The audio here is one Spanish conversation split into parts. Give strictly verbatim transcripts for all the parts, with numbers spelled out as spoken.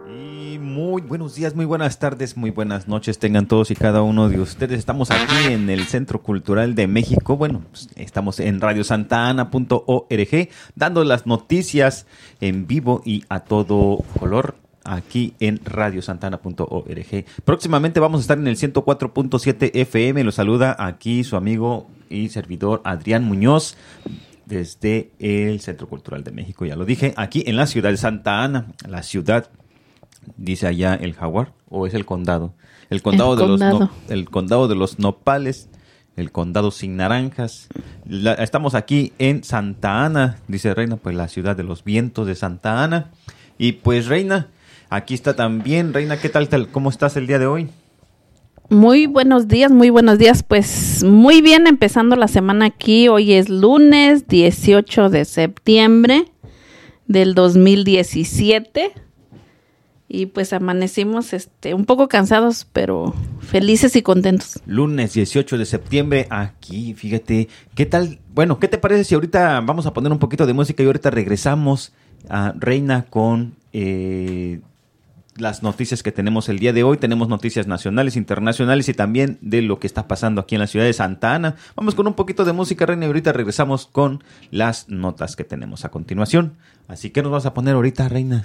Y muy buenos días, muy buenas tardes, muy buenas noches tengan todos y cada uno de ustedes. Estamos aquí en el Centro Cultural de México. Bueno, pues estamos en radio santa ana punto org dando las noticias en vivo y a todo color aquí en radio santa ana punto org. Próximamente vamos a estar en el ciento cuatro punto siete F M. Los saluda aquí su amigo y servidor Adrián Muñoz desde el Centro Cultural de México. Ya lo dije, aquí en la ciudad de Santa Ana, la ciudad. Dice allá el jaguar, o es el condado. El condado, el de, condado. Los no, el condado de los nopales, el condado sin naranjas. La, estamos aquí en Santa Ana, dice Reina, pues la ciudad de los vientos de Santa Ana. Y pues Reina, aquí está también. Reina, ¿qué tal, tal? ¿Cómo estás el día de hoy? Muy buenos días, muy buenos días. Pues muy bien, empezando la semana aquí. Hoy es lunes dieciocho de septiembre del dos mil diecisiete. Y pues amanecimos este, un poco cansados, pero felices y contentos. Lunes dieciocho de septiembre, aquí, fíjate, ¿qué tal? Bueno, ¿qué te parece si ahorita vamos a poner un poquito de música y ahorita regresamos a Reina con eh, las noticias que tenemos el día de hoy? Tenemos noticias nacionales, internacionales y también de lo que está pasando aquí en la ciudad de Santa Ana. Vamos con un poquito de música, Reina, y ahorita regresamos con las notas que tenemos a continuación. Así que nos vas a poner ahorita, Reina.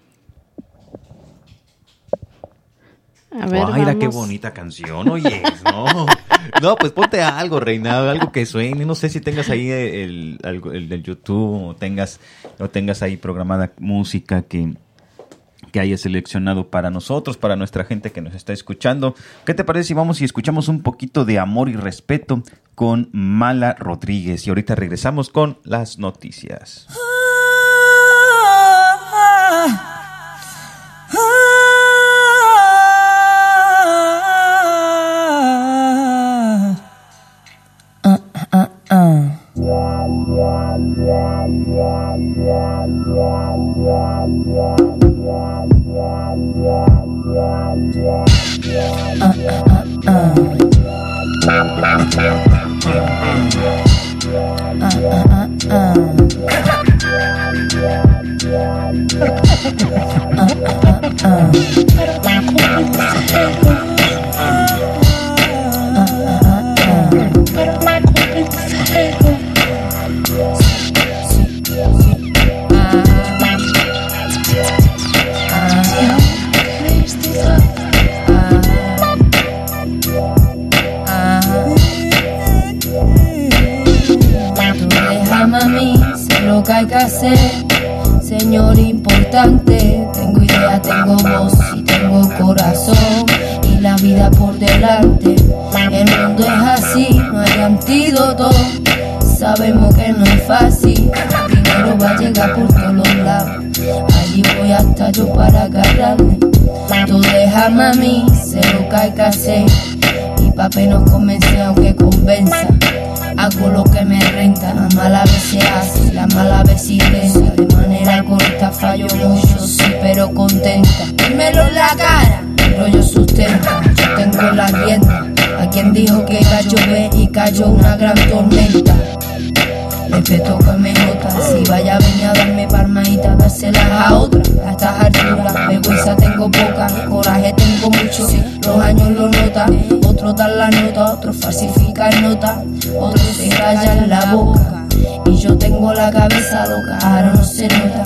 A ver, ay, mira qué bonita canción, oye, no, no, pues ponte algo, Reina, algo que suene, no sé si tengas ahí el, el, el del YouTube o tengas, o tengas ahí programada música que, que hayas seleccionado para nosotros, para nuestra gente que nos está escuchando. ¿Qué te parece si vamos y escuchamos un poquito de Amor y Respeto con Mala Rodríguez? Y ahorita regresamos con las noticias. Hay que hacer, señor importante. Tengo idea, tengo voz y tengo corazón y la vida por delante. El mundo es así, no hay antídoto. Sabemos que no es fácil, el dinero va a llegar por todos los lados. Allí voy hasta yo para agarrarle. Tú déjame a mí, sé lo que hay que hacer. Y papi nos convence aunque convenza. Hago lo que me renta, la mala vez se hace, la mala vez se intenta. De manera corta fallo mucho, sí, pero contenta. Dímelo en la cara, el rollo sustenta. Yo tengo la rienda, a quien dijo que iba a llover y cayó una gran tormenta. Respeto que me jota, si vaya a venir a darme palmadita, dárselas a otra. A estas alturas, vergüenza tengo poca, coraje tengo mucho, los años lo notan. Otros dan la nota, otros falsifican nota, otros se callan la boca. Y yo tengo la cabeza loca, ahora no se nota.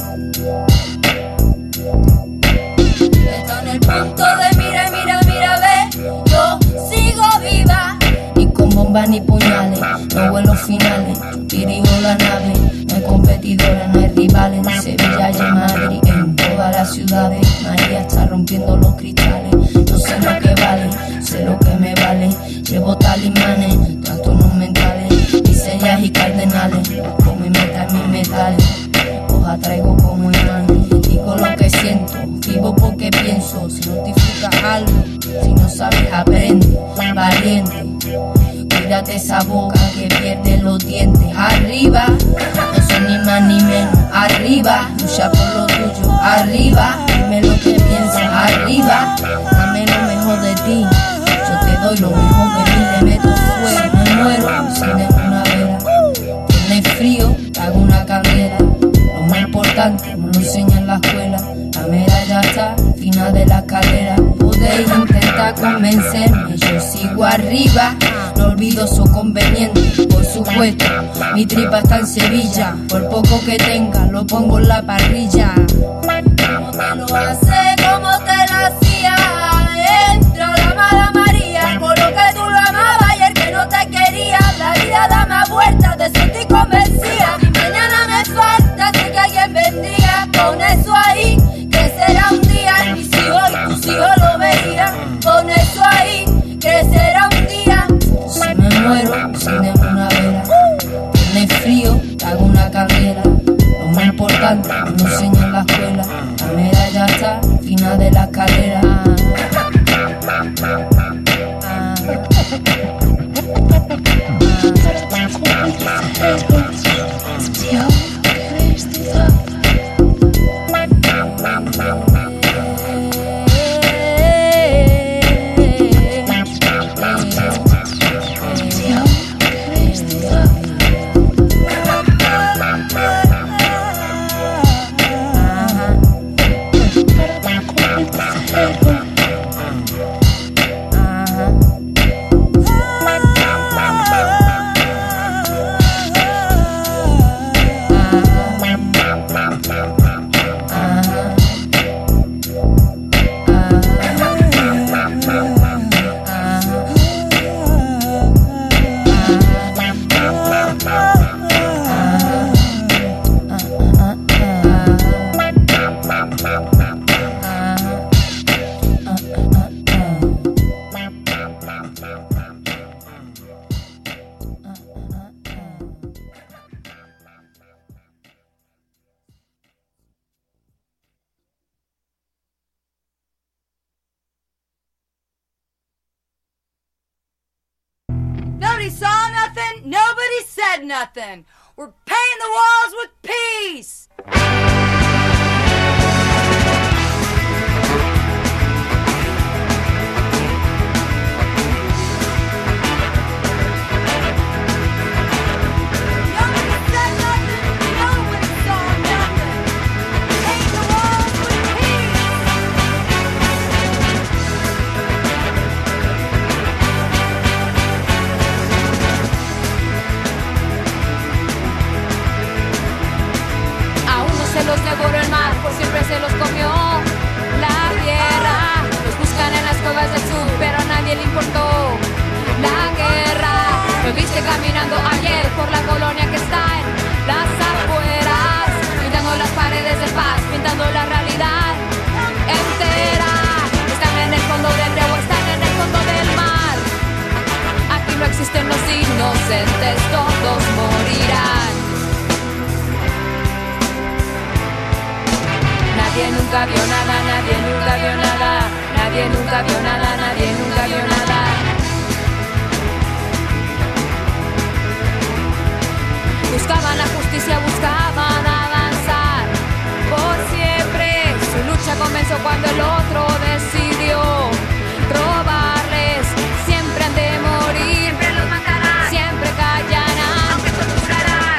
Estoy en el punto de mira, mira, mira, ve, yo sigo viva. Ni con bombas ni puñales, no vuelos finales, dirijo la nave. No hay competidora, no hay rivales, en Sevilla y en Madrid, en todas las ciudades. María está rompiendo los cristales. No sé lo que vale, sé lo que me vale. Llevo talismanes, trastornos mentales, miserias y cardenales. Con mi meta y mis metales, os atraigo como imanes. Digo lo que siento, vivo porque pienso. Si no disfrutas algo, si no sabes aprende, valiente. Cuídate esa boca que pierde los dientes. Arriba, no soy ni más ni menos. Arriba, lucha por lo tuyo. Arriba, dime lo que piensas. Arriba, dame lo mejor de ti. Yo te doy lo mejor de mí. Le meto fuego, me muero sin una vera. Tienes frío, hago una carrera. Lo más importante importante, no lo enseña en la escuela. La medalla está al final de la escalera. Podéis intentar convencerme, yo sigo arriba. No olvido su conveniente, por supuesto. Mi tripa está en Sevilla, por poco que tenga lo pongo en la parrilla. ¿Cómo te lo hace? ¿Cómo te lo hacía? Entra la mala María, por lo que tú lo amabas y el que no te quería. La vida da más vueltas, de eso estoy convencida. Si mañana me falta, sé que alguien vendría. Pon eso ahí, crecerá un día. Y mis hijos y tus hijos lo verían. Pon eso ahí, crecerá un día. Si me muero, encendemos una vela. Tiene frío, hago una candela. Lo más importante, no lo enseño en la escuela. La medalla está al final de la escalera. Nobody saw nothing, nobody said nothing. We're painting the walls with peace. Los devoró el mar, por siempre se los comió la tierra. Los buscan en las cuevas del sur, pero a nadie le importó la guerra. Lo viste caminando ayer por la colonia que está en las afueras, pintando las paredes de paz, pintando la realidad entera. Están en el fondo del río, están en el fondo del mar. Aquí no existen los inocentes, todos morirán. Nadie nunca vio nada, nadie nunca vio nada, nadie nunca vio nada, nadie nunca vio nada. Buscaban la justicia, buscaban avanzar por siempre. Su lucha comenzó cuando el otro decidió robarles. Siempre han de morir, siempre los matarán, siempre callarán, aunque torturarán.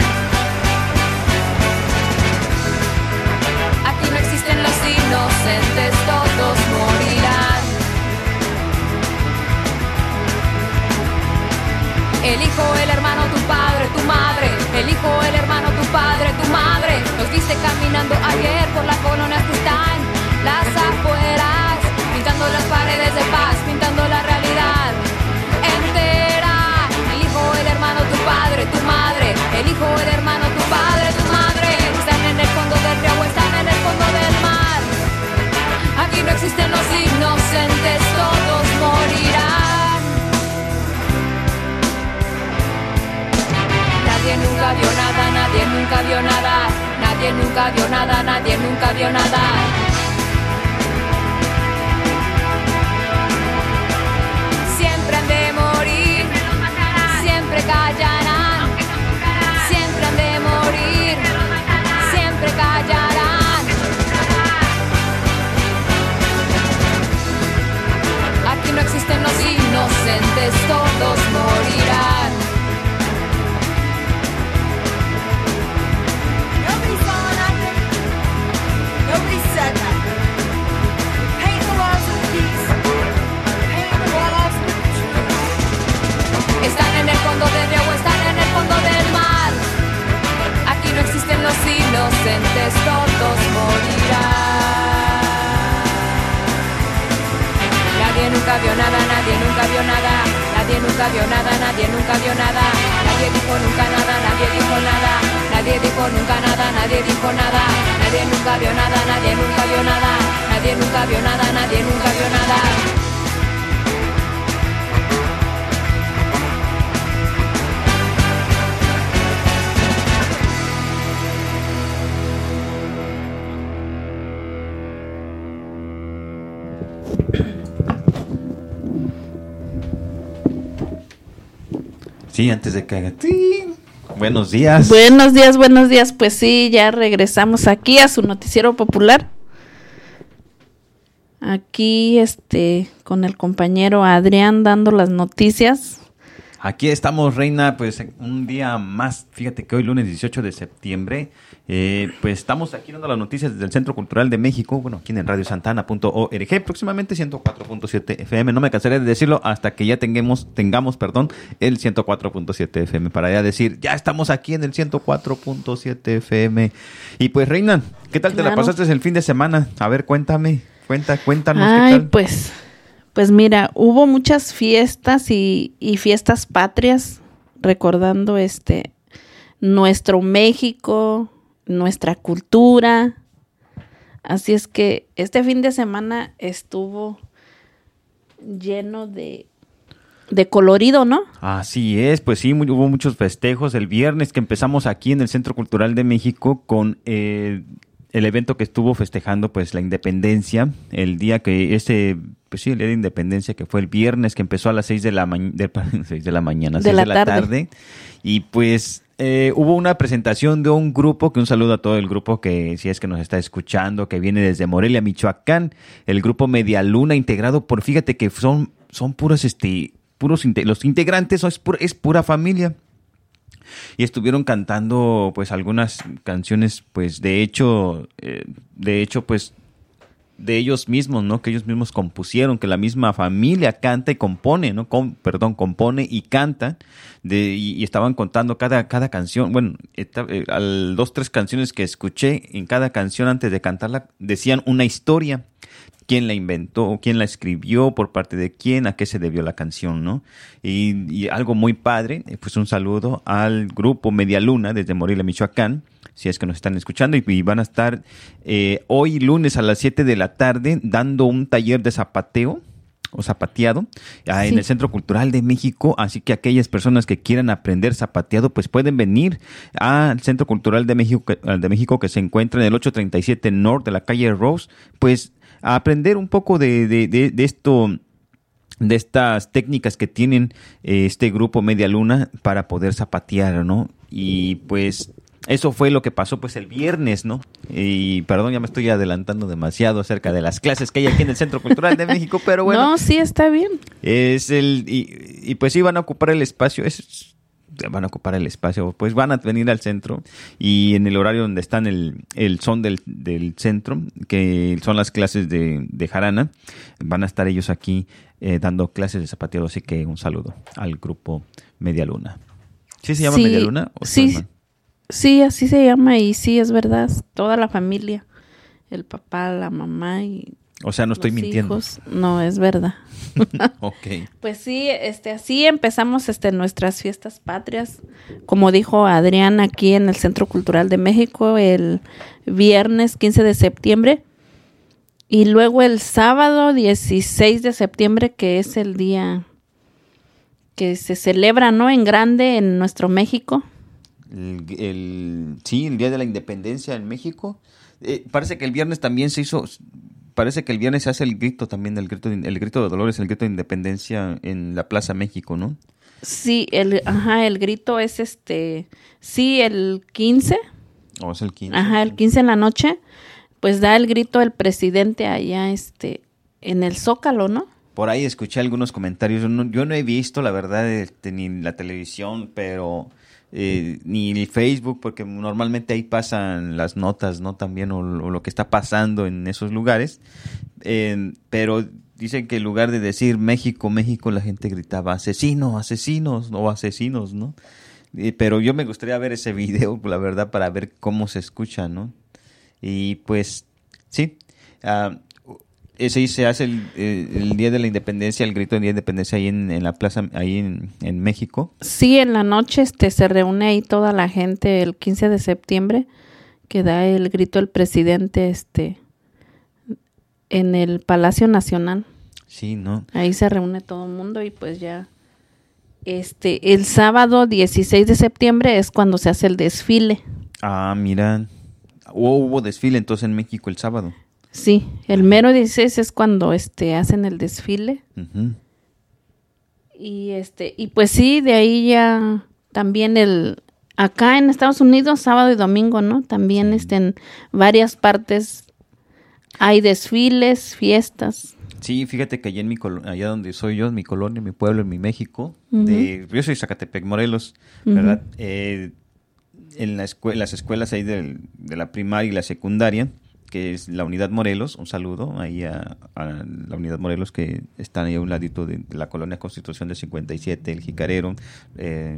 Aquí no existen los inocentes, todos morirán. El hijo, el hermano, tu padre, tu madre. El hijo, el hermano, tu padre, tu madre. Los viste caminando ayer por la colonia que están las afueras, pintando las paredes de paz, pintando la realidad entera. El hijo, el hermano, tu padre, tu madre. El hijo, el hermano, tu padre, tu madre. Están en el fondo del río, están en el fondo del mar. Aquí no existen los inocentes, todos morirán. Nadie nunca vio nada, nadie nunca vio nada, nadie nunca vio nada, nadie nunca vio nada. Siempre han de morir, siempre callarán, siempre han de morir, siempre callarán. Aquí no existen los inocentes, todos morirán. nunca vio nada, nadie nunca vio nada. Nadie dijo nunca nada, nadie dijo nada. Nadie dijo nunca nada, nadie dijo nada. Nadie nunca vio nada, nadie nunca vio nada. Nadie nunca vio nada, nadie nunca vio nada. Sí, antes de que haga... ¡Ting! Buenos días. Buenos días, buenos días. Pues sí, ya regresamos aquí a su noticiero popular. Aquí, este, con el compañero Adrián dando las noticias. Aquí estamos, Reina, pues un día más. Fíjate que hoy, lunes dieciocho de septiembre, eh, pues estamos aquí dando las noticias desde el Centro Cultural de México, bueno, aquí en radio santana punto org, próximamente ciento cuatro punto siete F M. No me cansaré de decirlo hasta que ya tengamos, tengamos, perdón, el ciento cuatro punto siete F M, para ya decir, ya estamos aquí en el ciento cuatro punto siete F M. Y pues, Reina, ¿qué tal Claro. te la pasaste el fin de semana? A ver, cuéntame, cuenta, cuéntanos Ay, qué tal. pues, pues mira, hubo muchas fiestas y, y fiestas patrias, recordando este nuestro México, nuestra cultura. Así es que este fin de semana estuvo lleno de, de colorido, ¿no? Así es, pues sí, muy- hubo muchos festejos el viernes que empezamos aquí en el Centro Cultural de México con eh, el evento que estuvo festejando pues la independencia, el día que ese, pues sí, el día de independencia que fue el viernes, que empezó a las seis de la, ma- de, seis de la mañana, De seis la de la tarde. tarde, y pues eh, hubo una presentación de un grupo, que un saludo a todo el grupo que si es que nos está escuchando, que viene desde Morelia, Michoacán, el grupo Media Luna, integrado por, fíjate que son, son puros, este, puros, inte- los integrantes son, es, pura, es pura familia. Y estuvieron cantando pues algunas canciones pues de hecho eh, de hecho pues de ellos mismos, ¿no? Que ellos mismos compusieron, que la misma familia canta y compone, ¿no? Com- perdón, compone y canta de, y, y estaban contando cada, cada canción. Bueno, esta- eh, al dos, tres canciones que escuché, en cada canción antes de cantarla decían una historia. Quién la inventó, quién la escribió, por parte de quién, a qué se debió la canción, ¿no? Y, y algo muy padre, eh, pues un saludo al grupo Media Luna desde Morelia, Michoacán, si es que nos están escuchando, y, y van a estar eh, hoy lunes a las siete de la tarde dando un taller de zapateo o zapateado ah, en Sí. el Centro Cultural de México, así que aquellas personas que quieran aprender zapateado pues pueden venir al Centro Cultural de México, que- de México que se encuentra en el ocho treinta y siete North de la calle Rose, pues a aprender un poco de, de, de, de esto, de estas técnicas que tienen eh, este grupo Media Luna para poder zapatear, ¿no? Y pues eso fue lo que pasó pues el viernes, ¿no? Y perdón, ya me estoy adelantando demasiado acerca de las clases que hay aquí en el Centro Cultural de México, pero bueno, No, sí, está bien. es el y, y pues sí van a ocupar el espacio, es van a ocupar el espacio, pues van a venir al centro y en el horario donde están el, el son del, del centro, que son las clases de, de jarana, van a estar ellos aquí eh, dando clases de zapateado, así que un saludo al grupo Media Luna. ¿Sí se llama Sí, Media Luna? ¿O sí, estoy mal? sí, así se llama y sí, es verdad, toda la familia, el papá, la mamá y O sea, no estoy los mintiendo. hijos. No, es verdad. Ok. Pues sí, este, así empezamos este, nuestras fiestas patrias, como dijo Adrián, aquí en el Centro Cultural de México, el viernes quince de septiembre, y luego el sábado dieciséis de septiembre, que es el día que se celebra, ¿no? En grande en nuestro México. El, el- sí, el Día de la Independencia en México. Eh, parece que el viernes también se hizo, parece que el viernes se hace el grito también, el grito, de- el grito de Dolores, el grito de Independencia en la Plaza México, ¿no? Sí, el, ajá, el grito es este, sí, el quince, O es el quince. ajá, el quince en la noche, pues da el grito el presidente allá, este, en el Zócalo, ¿no? Por ahí escuché algunos comentarios. Yo no, yo no he visto, la verdad, este, ni la televisión, pero eh, ni el Facebook, porque normalmente ahí pasan las notas, ¿no? También, o, o lo que está pasando en esos lugares. Eh, pero dicen que en lugar de decir México, México, la gente gritaba asesino, asesinos o asesinos, ¿no? Eh, pero yo me gustaría ver ese video, la verdad, para ver cómo se escucha, ¿no? Y pues, sí. ah, Ese ahí se hace el, eh, el Día de la Independencia, el grito del Día de Independencia ahí en, en la plaza, ahí en, en México. Sí, en la noche este se reúne ahí toda la gente el quince de septiembre, que da el grito el presidente este en el Palacio Nacional. Sí, ¿no? Ahí se reúne todo el mundo y pues ya este el sábado dieciséis de septiembre es cuando se hace el desfile. Ah, mira, hubo, hubo desfile entonces en México el sábado. Sí, el mero dieciséis es cuando este hacen el desfile. Uh-huh. Y este y pues sí, de ahí ya también el acá en Estados Unidos sábado y domingo, ¿no? También Sí. este en varias partes hay desfiles, fiestas. Sí, fíjate que allá en mi colo- allá donde soy yo, en mi colonia, en mi pueblo, en mi México, Ujú. de, yo soy Zacatepec, Morelos, Ujú. ¿verdad? Eh, en la escue- las escuelas ahí del- de la primaria y la secundaria, que es la Unidad Morelos, un saludo ahí a, a la Unidad Morelos que están ahí a un ladito de, de la colonia Constitución de cincuenta y siete, el Jicarero, eh,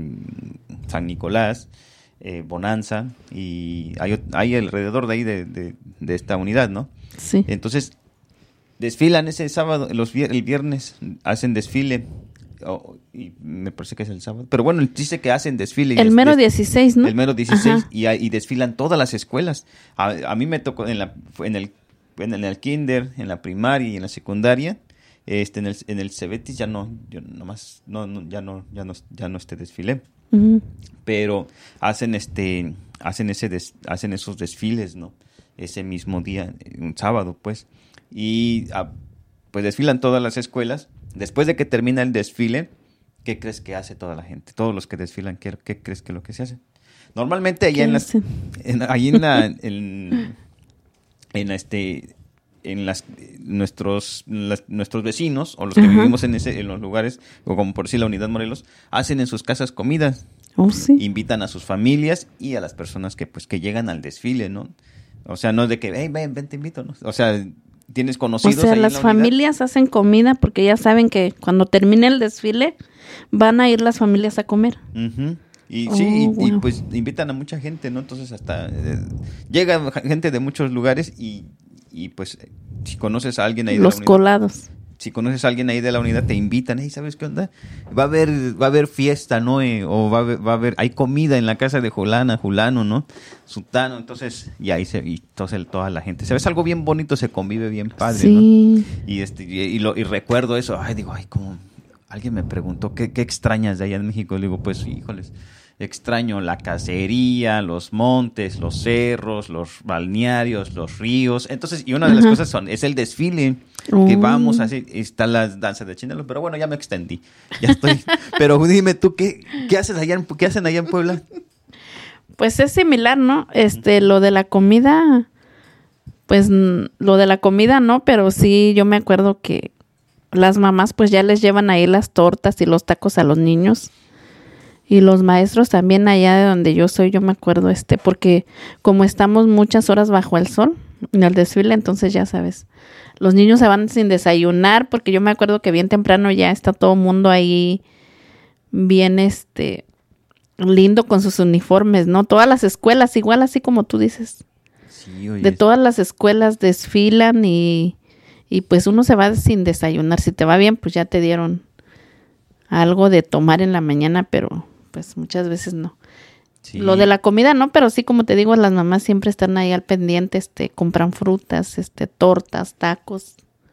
mm, San Nicolás, eh, Bonanza, y hay, ot- hay alrededor de ahí de, de, de esta unidad, ¿no? Sí. Entonces, desfilan ese sábado, los vier- el viernes hacen desfile, oh, y me parece que es el sábado, pero bueno, dice que hacen desfile. y El des- mero des- dieciséis, ¿no? El mero dieciséis, Ajá. y, a- y desfilan todas las escuelas. A, a mí me tocó en, la, fue en, el, en el kinder, en la primaria y en la secundaria. Este, en el, en el Cebetis ya no, yo nomás, no, no, ya no, ya no, ya no este desfilé. Ujú. Pero hacen este, hacen ese des- hacen esos desfiles, ¿no? Ese mismo día, un sábado, pues. Y ah, pues desfilan todas las escuelas. Después de que termina el desfile, ¿qué crees que hace toda la gente? Todos los que desfilan, ¿qué, qué crees que es lo que se hace? Normalmente allá ¿Qué en las, hacen? en, ahí en la, en, en este, en las, nuestros, las- nuestros vecinos o los que Ajá. vivimos en ese, en los lugares, o como por decir la Unidad Morelos, hacen en sus casas comidas. Oh, sí. Invitan a sus familias y a las personas que pues que llegan al desfile, ¿no? O sea, no es de que, hey, ven, ven, te invito, ¿no? O sea, tienes O conocidos sea, ahí en las la unidad. familias hacen comida porque ya saben que cuando termine el desfile van a ir las familias a comer. Ujú. Y Oh, sí, y, y, wow. pues invitan a mucha gente, ¿no? Entonces hasta eh, llega gente de muchos lugares y, y pues eh, si conoces a alguien ahí de Los la unidad, colados. si conoces a alguien ahí de la unidad, te invitan, hey, ¿sabes qué onda? Va a haber, va a haber fiesta, ¿no? Eh, o va a haber, va a haber, hay comida en la casa de Julana, Julano, ¿no? Sutano, entonces, y ahí se, y entonces toda la gente, ¿sabes? Algo bien bonito, se convive bien padre, ¿no? Sí. Y este, y, y lo, y recuerdo eso, ay, digo, ay, como, alguien me preguntó, ¿qué, qué extrañas de allá en México? Le digo, pues, híjoles, extraño la cacería, los montes, los cerros, los balnearios, los ríos. Entonces, y una de las Ajá. cosas son, es el desfile que Oh. vamos a hacer, está la danza de chinelo, pero bueno, ya me extendí, ya estoy. Pero dime tú, ¿qué, qué haces allá en, qué hacen allá en Puebla? Pues es similar, ¿no? Este, lo de la comida, pues mm, lo de la comida no, pero sí yo me acuerdo que las mamás pues ya les llevan ahí las tortas y los tacos a los niños. Y los maestros también allá de donde yo soy, yo me acuerdo, este, porque como estamos muchas horas bajo el sol en el desfile, entonces ya sabes, los niños se van sin desayunar, porque yo me acuerdo que bien temprano ya está todo el mundo ahí bien, este, lindo con sus uniformes, ¿no? Todas las escuelas, igual así como tú dices, Sí, oye, de todas las escuelas desfilan y, y pues uno se va sin desayunar. Si te va bien, pues ya te dieron algo de tomar en la mañana, pero pues muchas veces no. sí. Lo de la comida no, pero sí, como te digo, las mamás siempre están ahí al pendiente, este, compran frutas, este, tortas, tacos.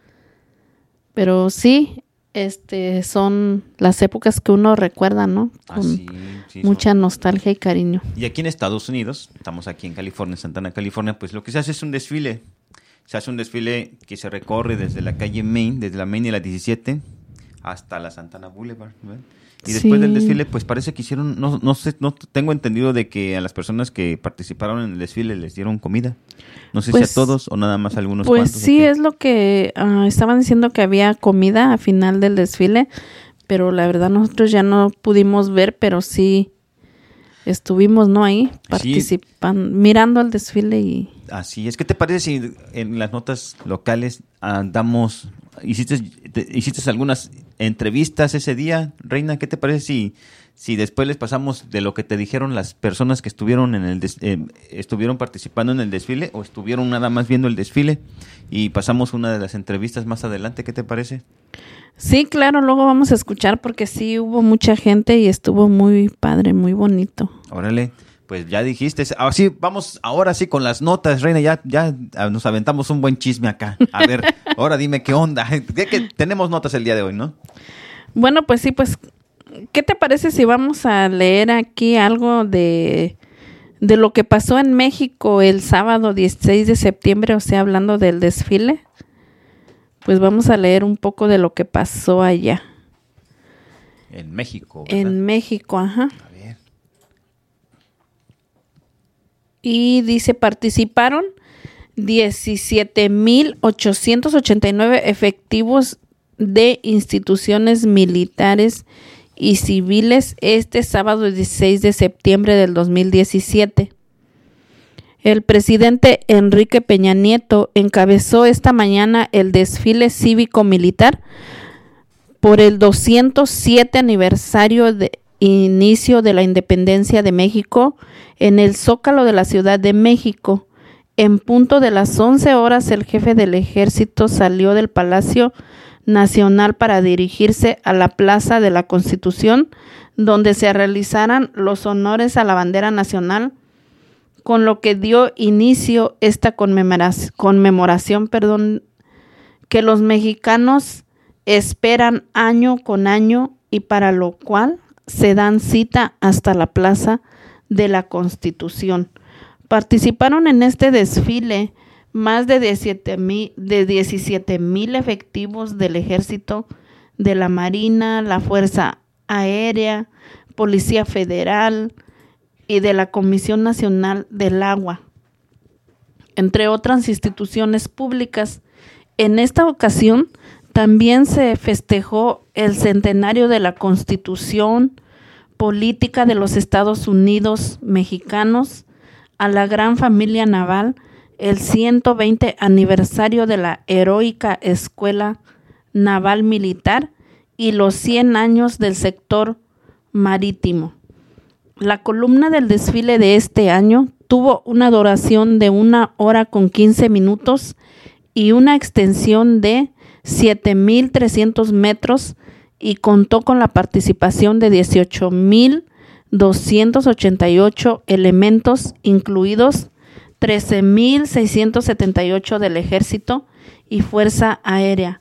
Pero sí, este, son las épocas que uno recuerda, ¿no? Ah, Con sí, sí, mucha son- nostalgia y cariño. Y aquí en Estados Unidos, estamos aquí en California, en Santana, California, pues lo que se hace es un desfile. Se hace un desfile que se recorre desde la calle Main, desde la Main y la diecisiete, hasta la Santana Boulevard, ¿no? Y después Sí. del desfile, pues parece que hicieron, no, no sé, no tengo entendido de que a las personas que participaron en el desfile les dieron comida. No sé Pues- si a todos o nada más a algunos Pues cuantos. ¿o sí, qué? es lo que ah, estaban diciendo, que había comida a final del desfile, pero la verdad nosotros ya no pudimos ver, pero sí estuvimos, ¿no? Ahí participando, mirando el desfile y... Así es. ¿Qué te parece si en las notas locales ah, damos, hiciste, te- hiciste algunas entrevistas ese día. Reina, ¿qué te parece si, si después les pasamos de lo que te dijeron las personas que estuvieron en el des, eh, estuvieron participando en el desfile o estuvieron nada más viendo el desfile y pasamos una de las entrevistas más adelante? ¿Qué te parece? Sí, claro, luego vamos a escuchar porque sí hubo mucha gente y estuvo muy padre, muy bonito. Órale. Pues ya dijiste, así vamos ahora sí con las notas, Reina, ya ya nos aventamos un buen chisme acá. A ver, ahora dime qué onda, que, que tenemos notas el día de hoy, ¿no? Bueno, pues sí, pues, ¿qué te parece si vamos a leer aquí algo de, de lo que pasó en México el sábado dieciséis de septiembre, o sea, hablando del desfile? Pues vamos a leer un poco de lo que pasó allá. En México, ¿verdad? En México, ajá. A ver. Y dice, participaron diecisiete mil ochocientos ochenta y nueve efectivos de instituciones militares y civiles este sábado dieciséis de septiembre del dos mil diecisiete. El presidente Enrique Peña Nieto encabezó esta mañana el desfile cívico-militar por el doscientos siete aniversario de inicio de la independencia de México en el Zócalo de la Ciudad de México. En punto de las once horas, el jefe del ejército salió del Palacio Nacional para dirigirse a la Plaza de la Constitución, donde se realizarán los honores a la bandera nacional, con lo que dio inicio esta conmemoración, conmemoración perdón, que los mexicanos esperan año con año y para lo cual se dan cita hasta la Plaza de la Constitución. Participaron en este desfile más de diecisiete mil, de diecisiete mil efectivos del Ejército, de la Marina, la Fuerza Aérea, Policía Federal y de la Comisión Nacional del Agua, entre otras instituciones públicas. En esta ocasión también se festejó el centenario de la Constitución Política de los Estados Unidos Mexicanos, a la gran familia naval, el ciento veinte aniversario de la heroica Escuela Naval Militar y los cien años del sector marítimo. La columna del desfile de este año tuvo una duración de una hora con quince minutos y una extensión de siete mil trescientos metros y contó con la participación de dieciocho mil doscientos ochenta y ocho elementos, incluidos trece mil seiscientos setenta y ocho del Ejército y Fuerza Aérea.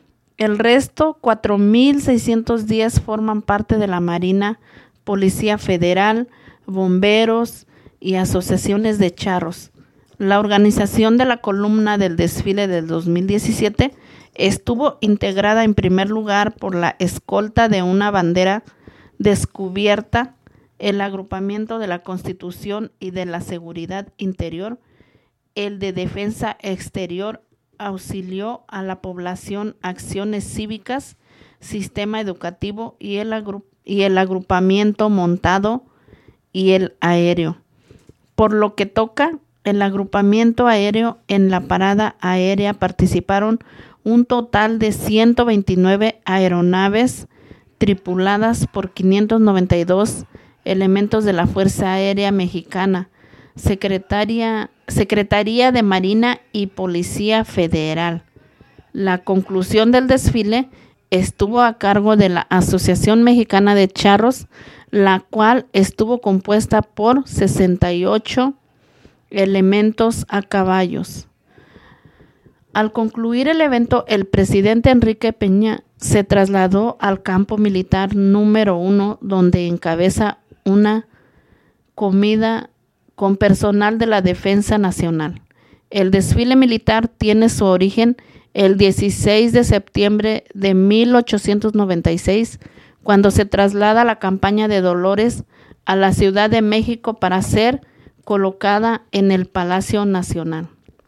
El resto, cuatro mil seiscientos diez, forman parte de la Marina, Policía Federal, bomberos y asociaciones de charros. La organización de la columna del desfile del dos mil diecisiete estuvo integrada en primer lugar por la escolta de una bandera descubierta, el agrupamiento de la Constitución y de la Seguridad Interior, el de Defensa Exterior auxilió a la población, acciones cívicas, sistema educativo y el, agru- y el agrupamiento montado y el aéreo. Por lo que toca el agrupamiento aéreo, en la parada aérea participaron un total de ciento veintinueve aeronaves tripuladas por quinientos noventa y dos elementos de la Fuerza Aérea Mexicana, Secretaría, Secretaría de Marina y Policía Federal. La conclusión del desfile estuvo a cargo de la Asociación Mexicana de Charros, la cual estuvo compuesta por sesenta y ocho elementos a caballos. Al concluir el evento, el presidente Enrique Peña se trasladó al campo militar número uno, donde encabeza una comida con personal de la Defensa Nacional. El desfile militar tiene su origen el dieciséis de septiembre de mil ochocientos noventa y seis, cuando se traslada la campaña de Dolores a la Ciudad de México para ser colocada en el Palacio Nacional.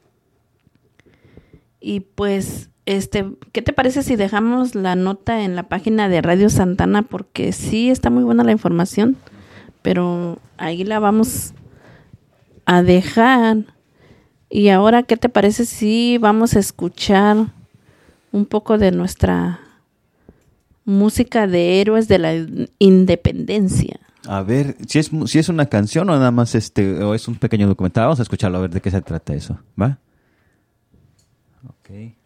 Y pues, este, ¿qué te parece si dejamos la nota en la página de Radio Santana? Porque sí está muy buena la información, pero ahí la vamos a dejar. Y ahora, ¿qué te parece si vamos a escuchar un poco de nuestra música de héroes de la independencia. A ver, si es, si es una canción o nada más este, o es un pequeño documental, vamos a escucharlo, a ver de qué se trata eso, ¿va? Ok.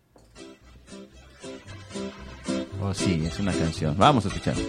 Oh, sí, es una canción. Vamos a escucharlo.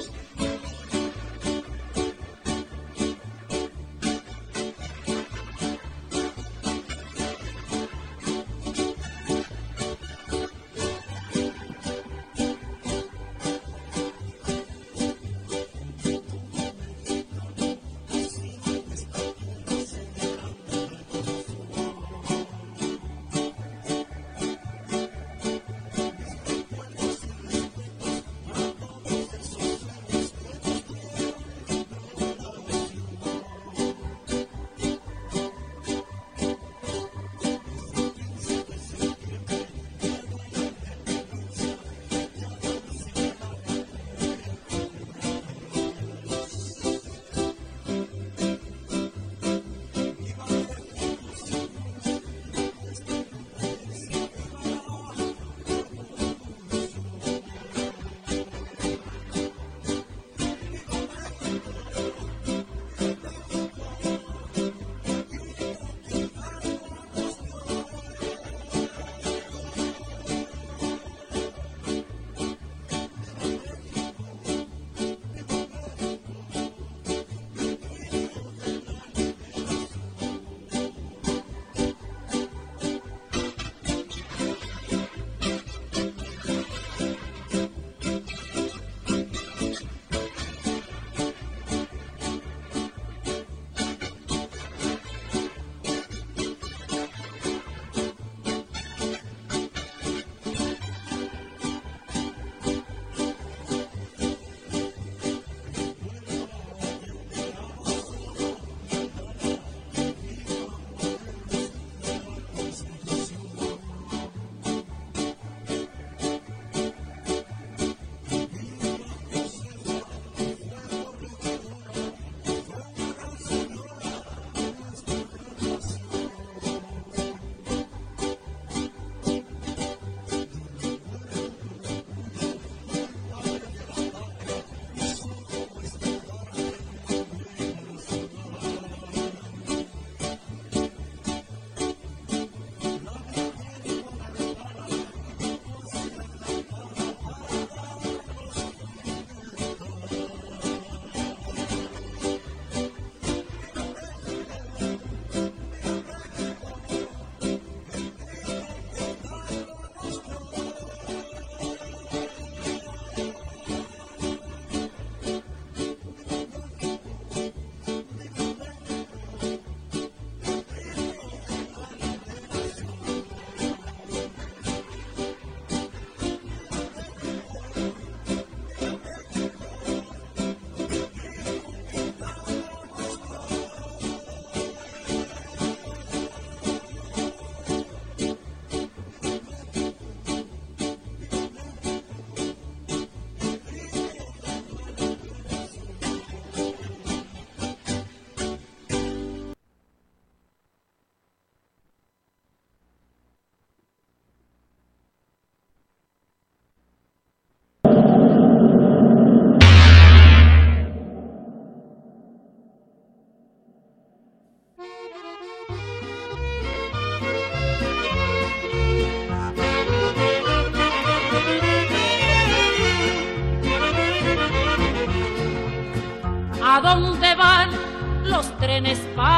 ¿A dónde van los trenes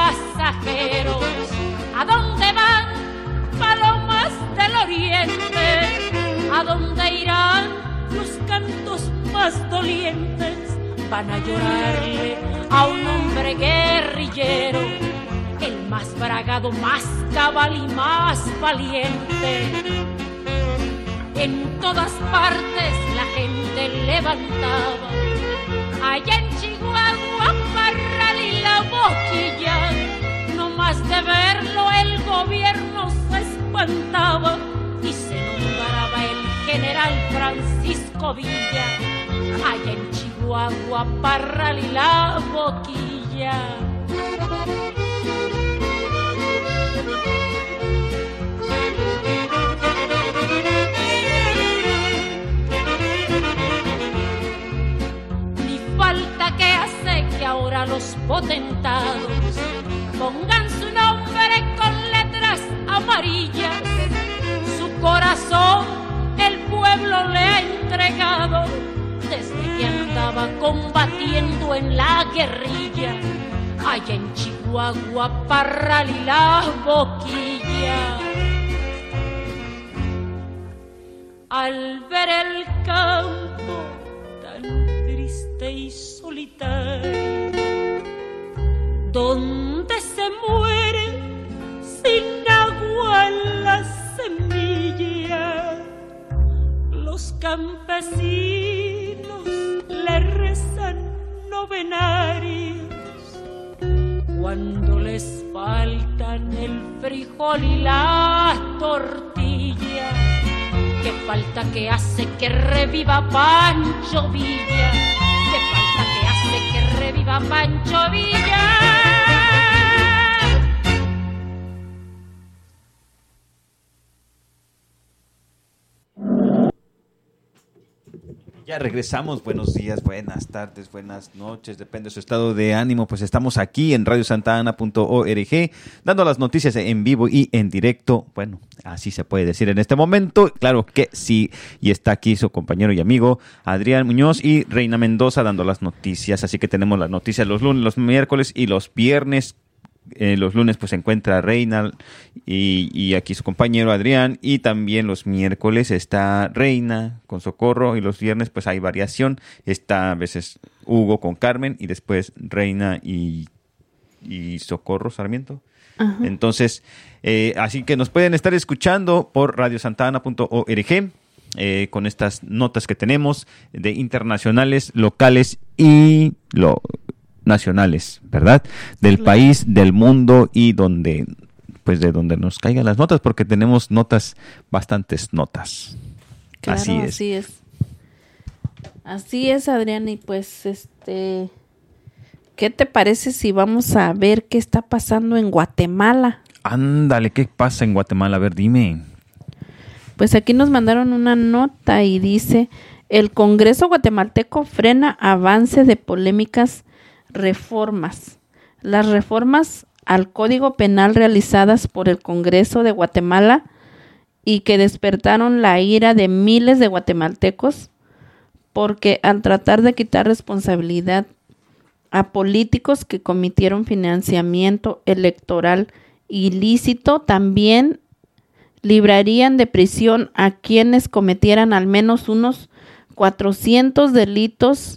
pasajeros? ¿A dónde van palomas del oriente? ¿A dónde irán los cantos más dolientes? Van a llorarle a un hombre guerrillero, el más bragado, más cabal y más valiente. En todas partes la gente levantaba, allá en Chihuahua, Parral y La Boquilla, no más de verlo el gobierno se espantaba y se nombraba el general Francisco Villa, allá en Chihuahua, Parral y La Boquilla. potentados pongan su nombre con letras amarillas. Su corazón el pueblo le ha entregado desde que andaba combatiendo en la guerrilla, allá en Chihuahua, Parral y la Boquilla. Al ver el campo tan triste y solitario, donde se muere sin agua la semilla, los campesinos le rezan novenarios cuando les faltan el frijol y la tortilla. Qué falta que hace que reviva Pancho Villa, qué falta que hace que reviva Pancho Villa. Ya regresamos, buenos días, buenas tardes, buenas noches, depende de su estado de ánimo, pues estamos aquí en radio santa ana punto org dando las noticias en vivo y en directo, bueno, así se puede decir en este momento, claro que sí, y está aquí su compañero y amigo Adrián Muñoz y Reina Mendoza dando las noticias, así que tenemos las noticias los lunes, los miércoles y los viernes. Eh, los lunes pues se encuentra Reina y, y aquí su compañero Adrián, y también los miércoles está Reina con Socorro, y los viernes pues hay variación, está a veces Hugo con Carmen y después Reina y, y Socorro Sarmiento. Ajá. Entonces eh, así que nos pueden estar escuchando por radio santa ana punto org eh, con estas notas que tenemos de internacionales, locales y lo nacionales, ¿verdad? Del claro. país, del mundo y donde, pues de donde nos caigan las notas, porque tenemos notas, bastantes notas. Claro, así es. Así es. Así es, Adrián, y pues este, ¿qué te parece si vamos a ver qué está pasando en Guatemala? Ándale, ¿qué pasa en Guatemala? A ver, dime. Pues aquí nos mandaron una nota y dice: el Congreso guatemalteco frena avance de polémicas reformas. Las reformas al Código Penal realizadas por el Congreso de Guatemala y que despertaron la ira de miles de guatemaltecos, porque al tratar de quitar responsabilidad a políticos que cometieron financiamiento electoral ilícito, también librarían de prisión a quienes cometieran al menos unos cuatrocientos delitos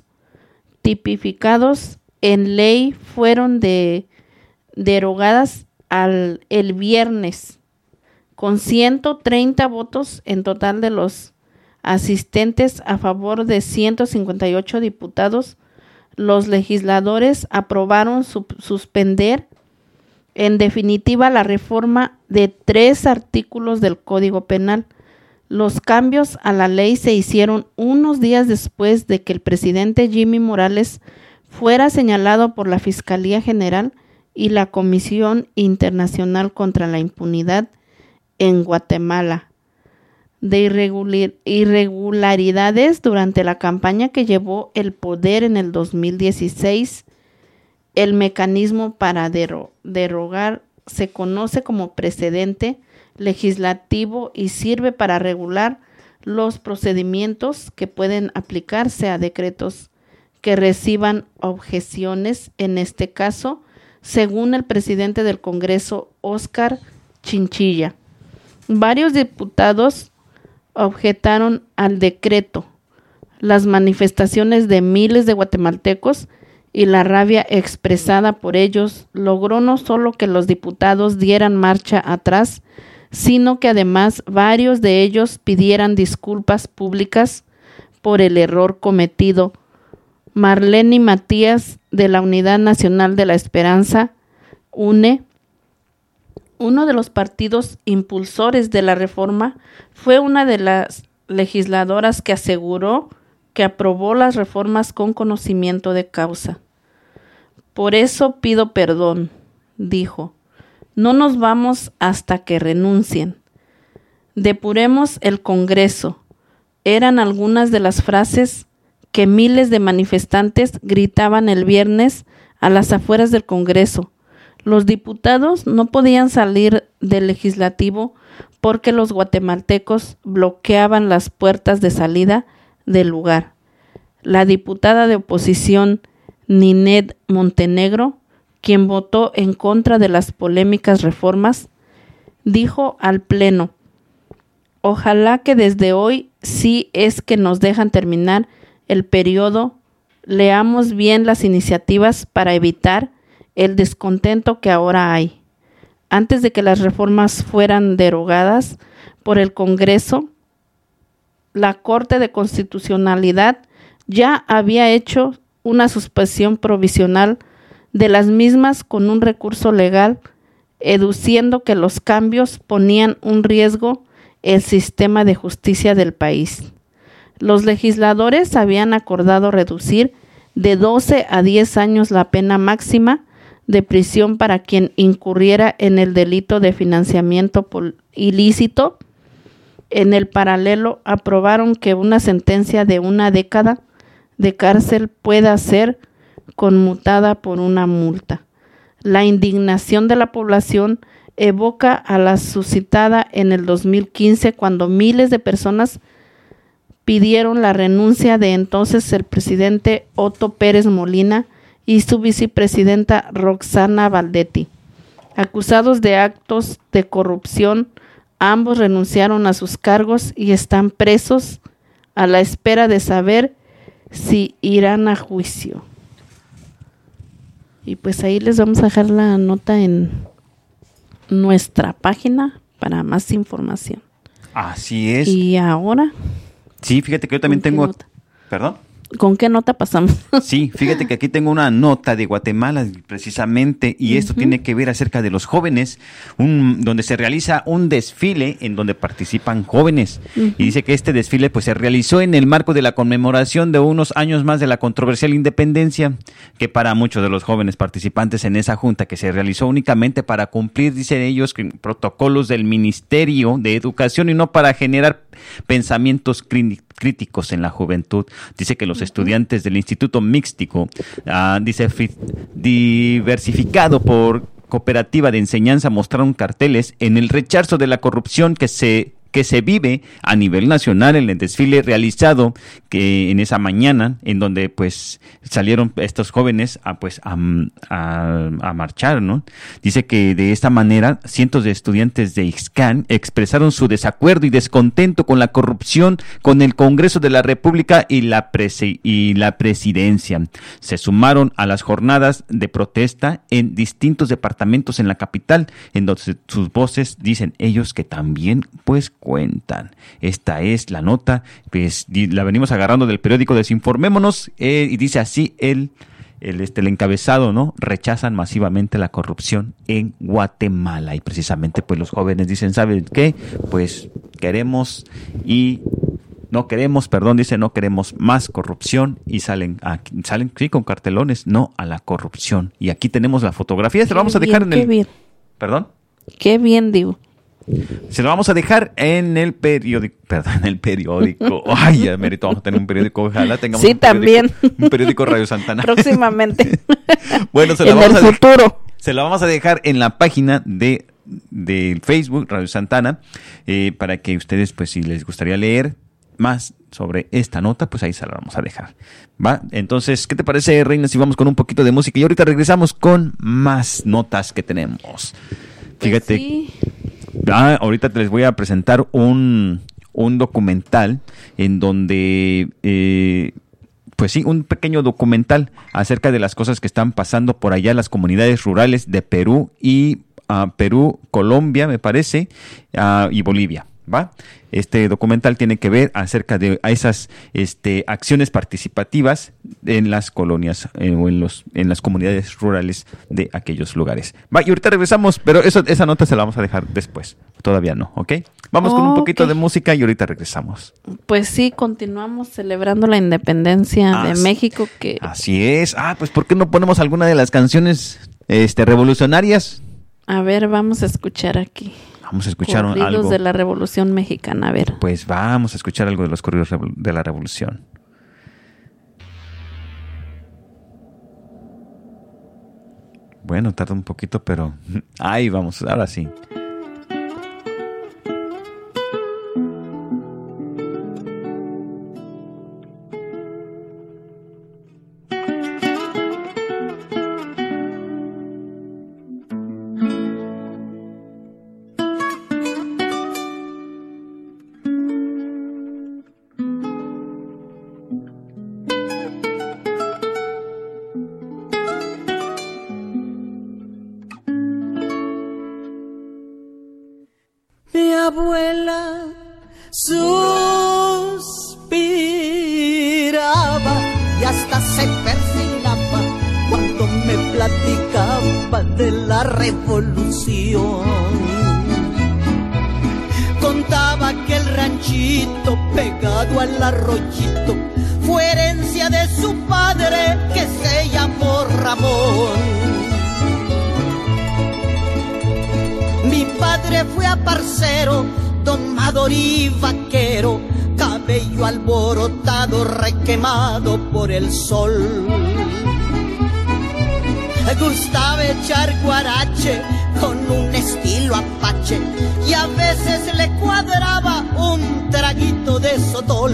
tipificados en ley fueron de, derogadas al, el viernes, con ciento treinta votos en total de los asistentes a favor de ciento cincuenta y ocho diputados. Los legisladores aprobaron su, suspender en definitiva la reforma de tres artículos del Código Penal. Los cambios a la ley se hicieron unos días después de que el presidente Jimmy Morales fuera señalado por la Fiscalía General y la Comisión Internacional contra la Impunidad en Guatemala de irregular, irregularidades durante la campaña que llevó el poder en el dos mil dieciséis. El mecanismo para dero, derogar se conoce como precedente legislativo y sirve para regular los procedimientos que pueden aplicarse a decretos que reciban objeciones, en este caso, según el presidente del Congreso, Óscar Chinchilla. Varios diputados objetaron al decreto. Las manifestaciones de miles de guatemaltecos y la rabia expresada por ellos logró no solo que los diputados dieran marcha atrás, sino que además varios de ellos pidieran disculpas públicas por el error cometido. Marlene Matías, de la Unidad Nacional de la Esperanza, U N E, uno de los partidos impulsores de la reforma, fue una de las legisladoras que aseguró que aprobó las reformas con conocimiento de causa. Por eso pido perdón, dijo. No nos vamos hasta que renuncien. Depuremos el Congreso. Eran algunas de las frases que miles de manifestantes gritaban el viernes a las afueras del Congreso. Los diputados no podían salir del legislativo porque los guatemaltecos bloqueaban las puertas de salida del lugar. La diputada de oposición Ninette Montenegro, quien votó en contra de las polémicas reformas, dijo al Pleno: ojalá que desde hoy, si es que nos dejan terminar el periodo, leamos bien las iniciativas para evitar el descontento que ahora hay. Antes de que las reformas fueran derogadas por el Congreso, la Corte de Constitucionalidad ya había hecho una suspensión provisional de las mismas con un recurso legal, educiendo que los cambios ponían en riesgo el sistema de justicia del país. Los legisladores habían acordado reducir de doce a diez años la pena máxima de prisión para quien incurriera en el delito de financiamiento ilícito. En el paralelo, aprobaron que una sentencia de una década de cárcel pueda ser conmutada por una multa. La indignación de la población evoca a la suscitada en el dos mil quince, cuando miles de personas pidieron la renuncia de entonces el presidente Otto Pérez Molina y su vicepresidenta Roxana Valdetti. Acusados de actos de corrupción, ambos renunciaron a sus cargos y están presos a la espera de saber si irán a juicio. Y pues ahí les vamos a dejar la nota en nuestra página para más información. Así es. Y ahora... Sí, fíjate que yo también tengo... Nota? ¿Perdón? ¿Con qué nota pasamos? Sí, fíjate que aquí tengo una nota de Guatemala precisamente, y esto uh-huh. tiene que ver acerca de los jóvenes, un, donde se realiza un desfile en donde participan jóvenes. Uh-huh. Y dice que este desfile pues se realizó en el marco de la conmemoración de unos años más de la controversial independencia, que para muchos de los jóvenes participantes en esa junta, que se realizó únicamente para cumplir, dicen ellos, protocolos del Ministerio de Educación y no para generar pensamientos críticos en la juventud. Dice que los estudiantes del Instituto Mixtico, uh, dice, diversificado por cooperativa de enseñanza, mostraron carteles en el rechazo de la corrupción que se que se vive a nivel nacional en el desfile realizado que en esa mañana, en donde pues salieron estos jóvenes a pues a, a, a marchar, ¿no? Dice que de esta manera cientos de estudiantes de Ixcán expresaron su desacuerdo y descontento con la corrupción con el Congreso de la República y la presi- y la presidencia. Se sumaron a las jornadas de protesta en distintos departamentos en la capital, en donde sus voces dicen ellos que también pues cuentan. Esta es la nota, pues la venimos agarrando del periódico Desinformémonos, eh, y dice así el, el, este, el encabezado, ¿no? Rechazan masivamente la corrupción en Guatemala. Y precisamente pues los jóvenes dicen, ¿saben qué? Pues queremos y... No queremos, perdón, dice, no queremos más corrupción, y salen, aquí, salen sí, con cartelones, no a la corrupción. Y aquí tenemos la fotografía, se la vamos a dejar en el... Qué bien. ¿Perdón? Qué bien, digo. Se lo vamos a dejar en el periódico, perdón, en el periódico. Ay, ya merito, vamos a tener un periódico, ojalá tengamos sí, un periódico, también. un periódico Radio Santana. Próximamente. Bueno, se la en vamos el a futuro. Dejar, se la vamos a dejar en la página de, de Facebook Radio Santana, eh, para que ustedes, pues, si les gustaría leer más sobre esta nota, pues ahí se la vamos a dejar. ¿Va? Entonces, ¿qué te parece, Reina, si vamos con un poquito de música? Y ahorita regresamos con más notas que tenemos. Fíjate. Pues sí. Ah, ahorita les voy a presentar un, un documental en donde, eh, pues sí, un pequeño documental acerca de las cosas que están pasando por allá en las comunidades rurales de Perú y uh, Perú, Colombia, me parece, uh, y Bolivia. ¿Va? Este documental tiene que ver acerca de esas este, acciones participativas en las colonias eh, o en los en las comunidades rurales de aquellos lugares. Va, y ahorita regresamos, pero eso, esa nota se la vamos a dejar después. Todavía no, ¿ok? Vamos oh, con un poquito okay. de música y ahorita regresamos. Pues sí, continuamos celebrando la independencia así, de México. Que Así es. Ah, pues ¿por qué no ponemos alguna de las canciones este, revolucionarias? A ver, vamos a escuchar aquí. Vamos a escuchar corridos algo. de la Revolución Mexicana, a ver. Pues vamos a escuchar algo de los corridos de la Revolución. Bueno, tarda un poquito, pero ahí vamos, ahora sí. Mi abuela suspiraba y hasta se persignaba cuando me platicaba de la revolución. Contaba que el ranchito pegado al arroyito fue herencia de su padre que se llamó Ramón. Mi padre fue aparcero, domador y vaquero, cabello alborotado, requemado por el sol. Gustaba echar guarache con un estilo apache y a veces le cuadraba un traguito de sotol.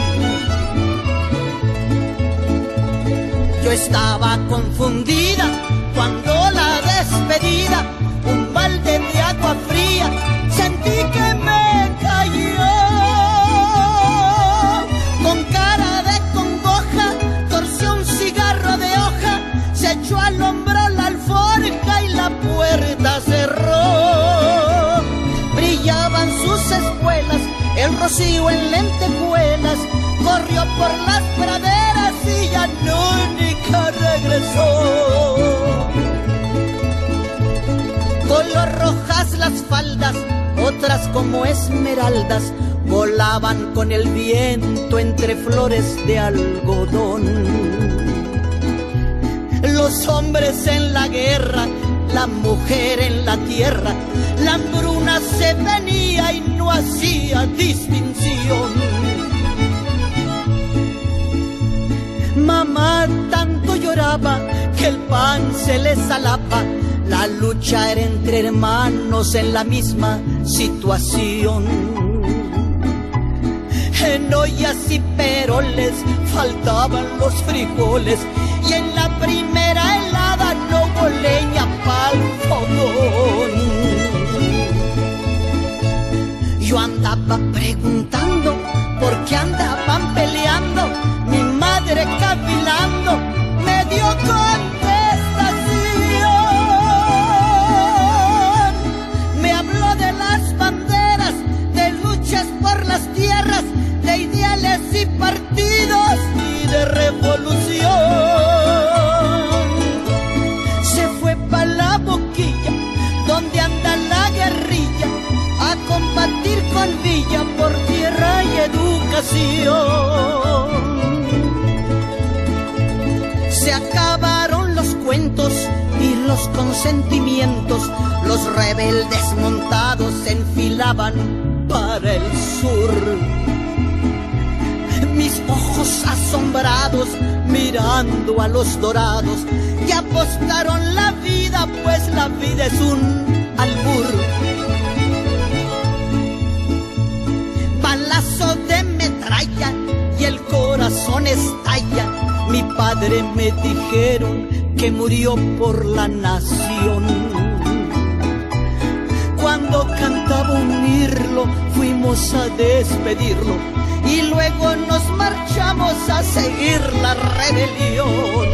Yo estaba confundida cuando la despedida, un balde de agua fría, sentí que me cayó. Con cara de congoja, torció un cigarro de hoja, se echó al hombro la alforja y la puerta cerró. Brillaban sus espuelas, el rocío en lentejuelas, corrió por las praderas y ya nunca regresó. Color rojas las faldas, otras como esmeraldas, volaban con el viento entre flores de algodón. Los hombres en la guerra, la mujer en la tierra, la hambruna se venía y no hacía distinción. Mamá tanto lloraba que el pan se le salaba. La lucha era entre hermanos en la misma situación. En ollas y peroles faltaban los frijoles y en la primera helada no hubo leña pa'l fogón. Yo andaba preguntando por qué andaban peleando, mi madre cavilando me dio contestación. Banderas, de luchas por las tierras, de ideales y partidos y de revolución. Se fue pa' la boquilla, donde anda la guerrilla, a combatir con Villa por tierra y educación. Se acabaron los cuentos y los consentimientos, los rebeldes montados se enfilaban para el sur. Mis ojos asombrados mirando a los dorados que apostaron la vida, pues la vida es un albur. Balazo de metralla y el corazón estalla. Mi padre me dijeron que murió por la nación. Cuando cantaba un mirlo, fuimos a despedirlo y luego nos marchamos a seguir la rebelión.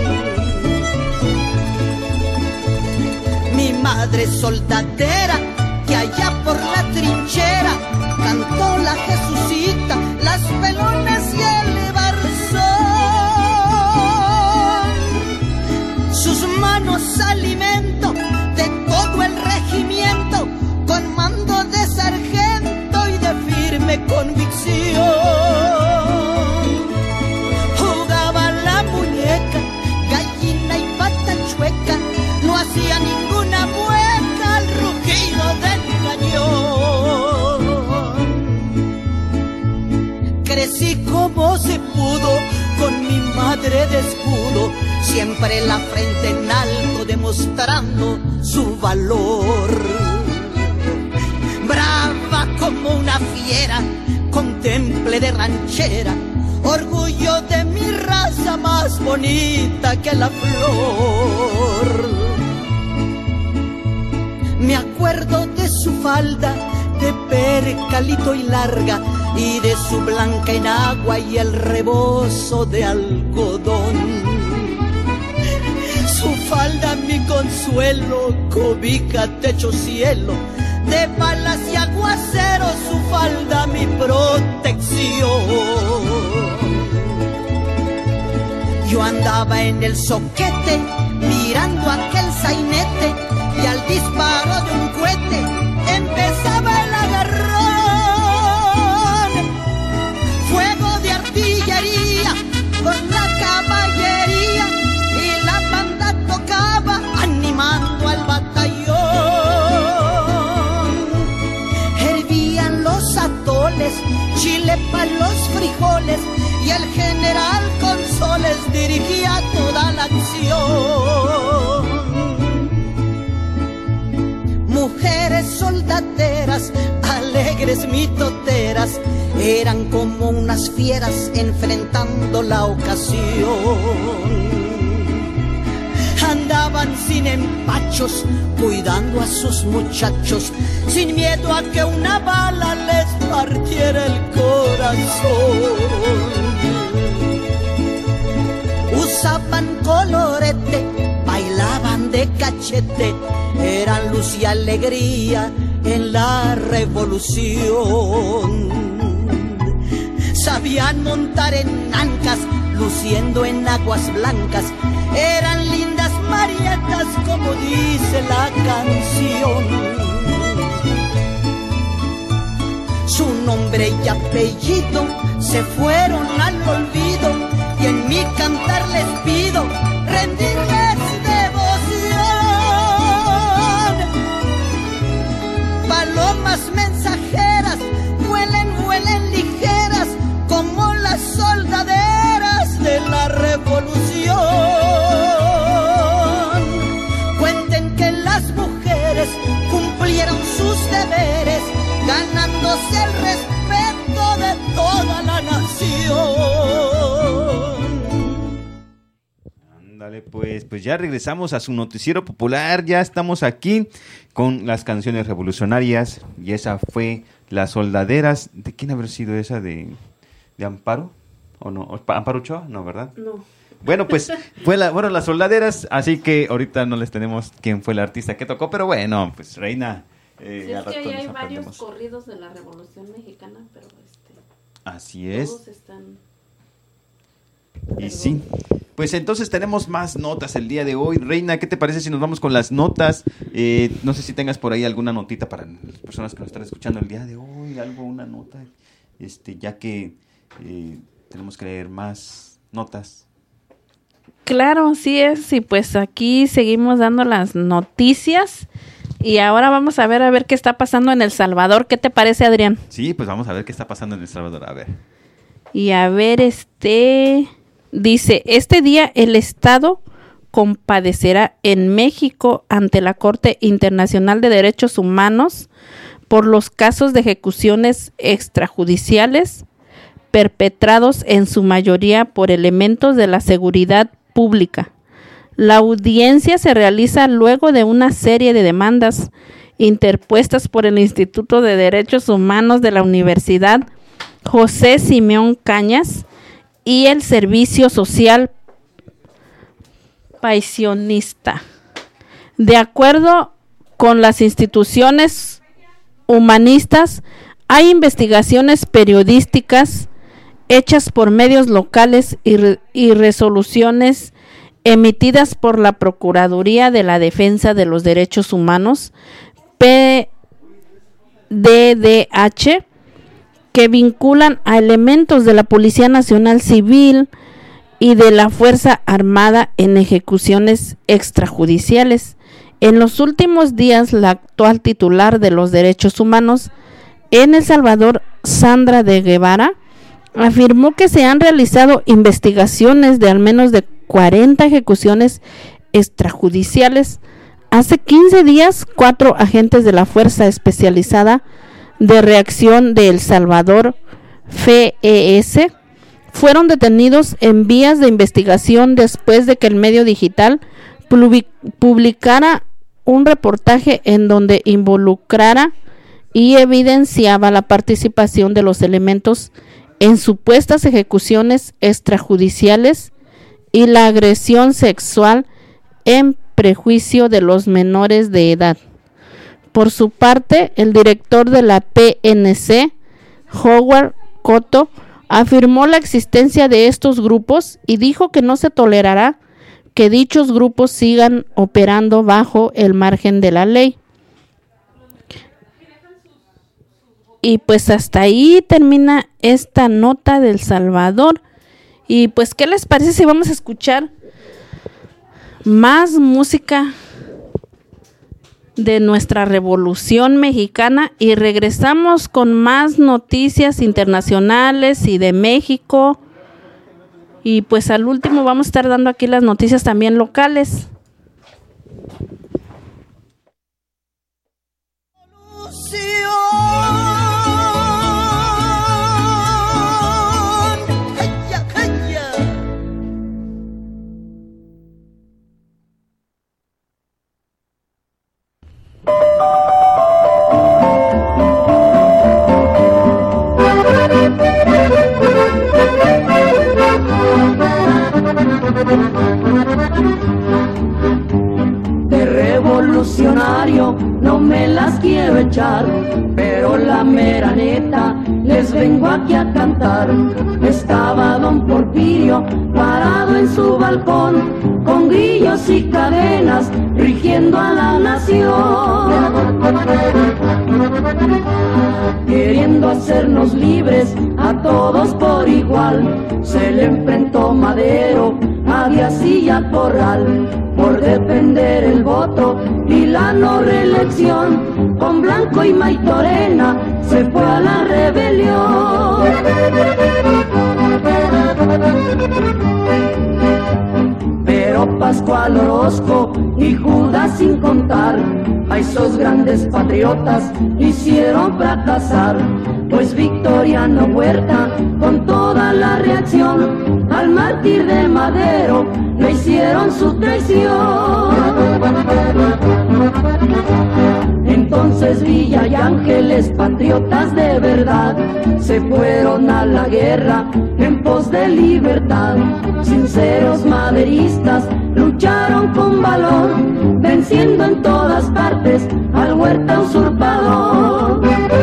Mi madre soldadera, que allá por la trinchera cantó la Jesucita, las pelones y el barzón. Sus manos alimento de todo el regimiento, con mando de sargento y de firme convicción. Jugaba la muñeca, gallina y pata chueca, no hacía ninguna mueca al rugido del cañón. Crecí como se pudo, con mi madre de escudo, escudo, siempre la frente en alto demostrando su valor. Brava como una fiera, con temple de ranchera, orgullo de mi raza más bonita que la flor. Me acuerdo de su falda de percalito y larga, y de su blanca enagua y el rebozo de algodón. Su falda mi consuelo, cobija, techo, cielo, de balas y aguaceros, su falda mi protección. Yo andaba en el zoquete, mirando aquel sainete, y al disparo de un cohete empezaba el agarrón. Fuego de artillería con la caballería, y la banda tocaba animando al batallón. Hervían los atoles, chile pa' los frijoles, y el general Consoles dirigía toda la acción. Mujeres soldaderas, alegres mitoteras, eran como unas fieras enfrentando la ocasión. Andaban sin empachos, cuidando a sus muchachos, sin miedo a que una bala les partiera el corazón. Usaban colorete, bailaban de cachete, eran luz y alegría en la revolución. Sabían montar en ancas, luciendo en aguas blancas, eran lindas marietas como dice la canción. Su nombre y apellido se fueron al olvido, y en mi cantar les pido rendirles devoción. Palomas mensajeras, vuelen, vuelen ligeras, como las soldaderas de la revolución. Cuenten que las mujeres cumplieron sus deberes, ganándose el respeto de toda la nación. Ándale, pues, pues ya regresamos a su noticiero popular, ya estamos aquí con las canciones revolucionarias, y esa fue Las Soldaderas. ¿De quién habrá sido esa? ¿De, de Amparo? ¿O no? ¿Amparo Ochoa? No, ¿verdad? No. Bueno, pues fue la, bueno, Las Soldaderas, así que ahorita no les tenemos quién fue el artista que tocó, pero bueno, pues Reina. Eh, sí, es que ahí hay varios corridos de la Revolución Mexicana, pero este, así es. Todos están. Y sí, pues entonces tenemos más notas el día de hoy. Reina, ¿qué te parece si nos vamos con las notas? Eh, no sé si tengas por ahí alguna notita para las personas que nos están escuchando el día de hoy, algo, una nota, este, ya que eh, tenemos que leer más notas. Claro, sí es, y pues aquí seguimos dando las noticias. Y ahora vamos a ver a ver qué está pasando en El Salvador. ¿Qué te parece, Adrián? Sí, pues vamos a ver qué está pasando en El Salvador. A ver. Y a ver, este... Dice, este día el Estado compadecerá en México ante la Corte Internacional de Derechos Humanos por los casos de ejecuciones extrajudiciales perpetrados en su mayoría por elementos de la seguridad pública. La audiencia se realiza luego de una serie de demandas interpuestas por el Instituto de Derechos Humanos de la Universidad José Simeón Cañas y el Servicio Social Pensionista. De acuerdo con las instituciones humanistas, hay investigaciones periodísticas hechas por medios locales y, re- y resoluciones emitidas por la Procuraduría de la Defensa de los Derechos Humanos, P D D H, que vinculan a elementos de la Policía Nacional Civil y de la Fuerza Armada en ejecuciones extrajudiciales. En los últimos días, la actual titular de los derechos humanos en El Salvador, Sandra de Guevara, afirmó que se han realizado investigaciones de al menos de cuarenta ejecuciones extrajudiciales. Hace quince días, cuatro agentes de la Fuerza Especializada de Reacción de El Salvador, F E S, fueron detenidos en vías de investigación después de que el medio digital publicara un reportaje en donde involucrara y evidenciaba la participación de los elementos en supuestas ejecuciones extrajudiciales y la agresión sexual en prejuicio de los menores de edad. Por su parte, el director de la P N C, Howard Cotto, afirmó la existencia de estos grupos y dijo que no se tolerará que dichos grupos sigan operando bajo el margen de la ley. Y pues hasta ahí termina esta nota del Salvador. Y pues, ¿qué les parece si vamos a escuchar más música de nuestra Revolución Mexicana y regresamos con más noticias internacionales y de México? Y pues al último vamos a estar dando aquí las noticias también locales. De revolucionario no me las quiero echar, pero la mera neta les vengo aquí a cantar. Estaba don Porfirio parado en su balcón, con grillos y cadenas rigiendo a la nación, queriendo hacernos libres a todos por igual. Se le enfrentó Madero a Díaz y a Corral por defender el voto y la no reelección. Con Blanco y Maytorena se fue a la rebelión. Pero Pascual Orozco y Judas sin contar a esos grandes patriotas hicieron fracasar, pues Victoriano Huerta con toda la reacción al mártir de Madero le hicieron su traición. Entonces Villa y Ángeles, patriotas de verdad, se fueron a la guerra en pos de libertad. Sinceros maderistas lucharon con valor, venciendo en todas partes al Huerta usurpador.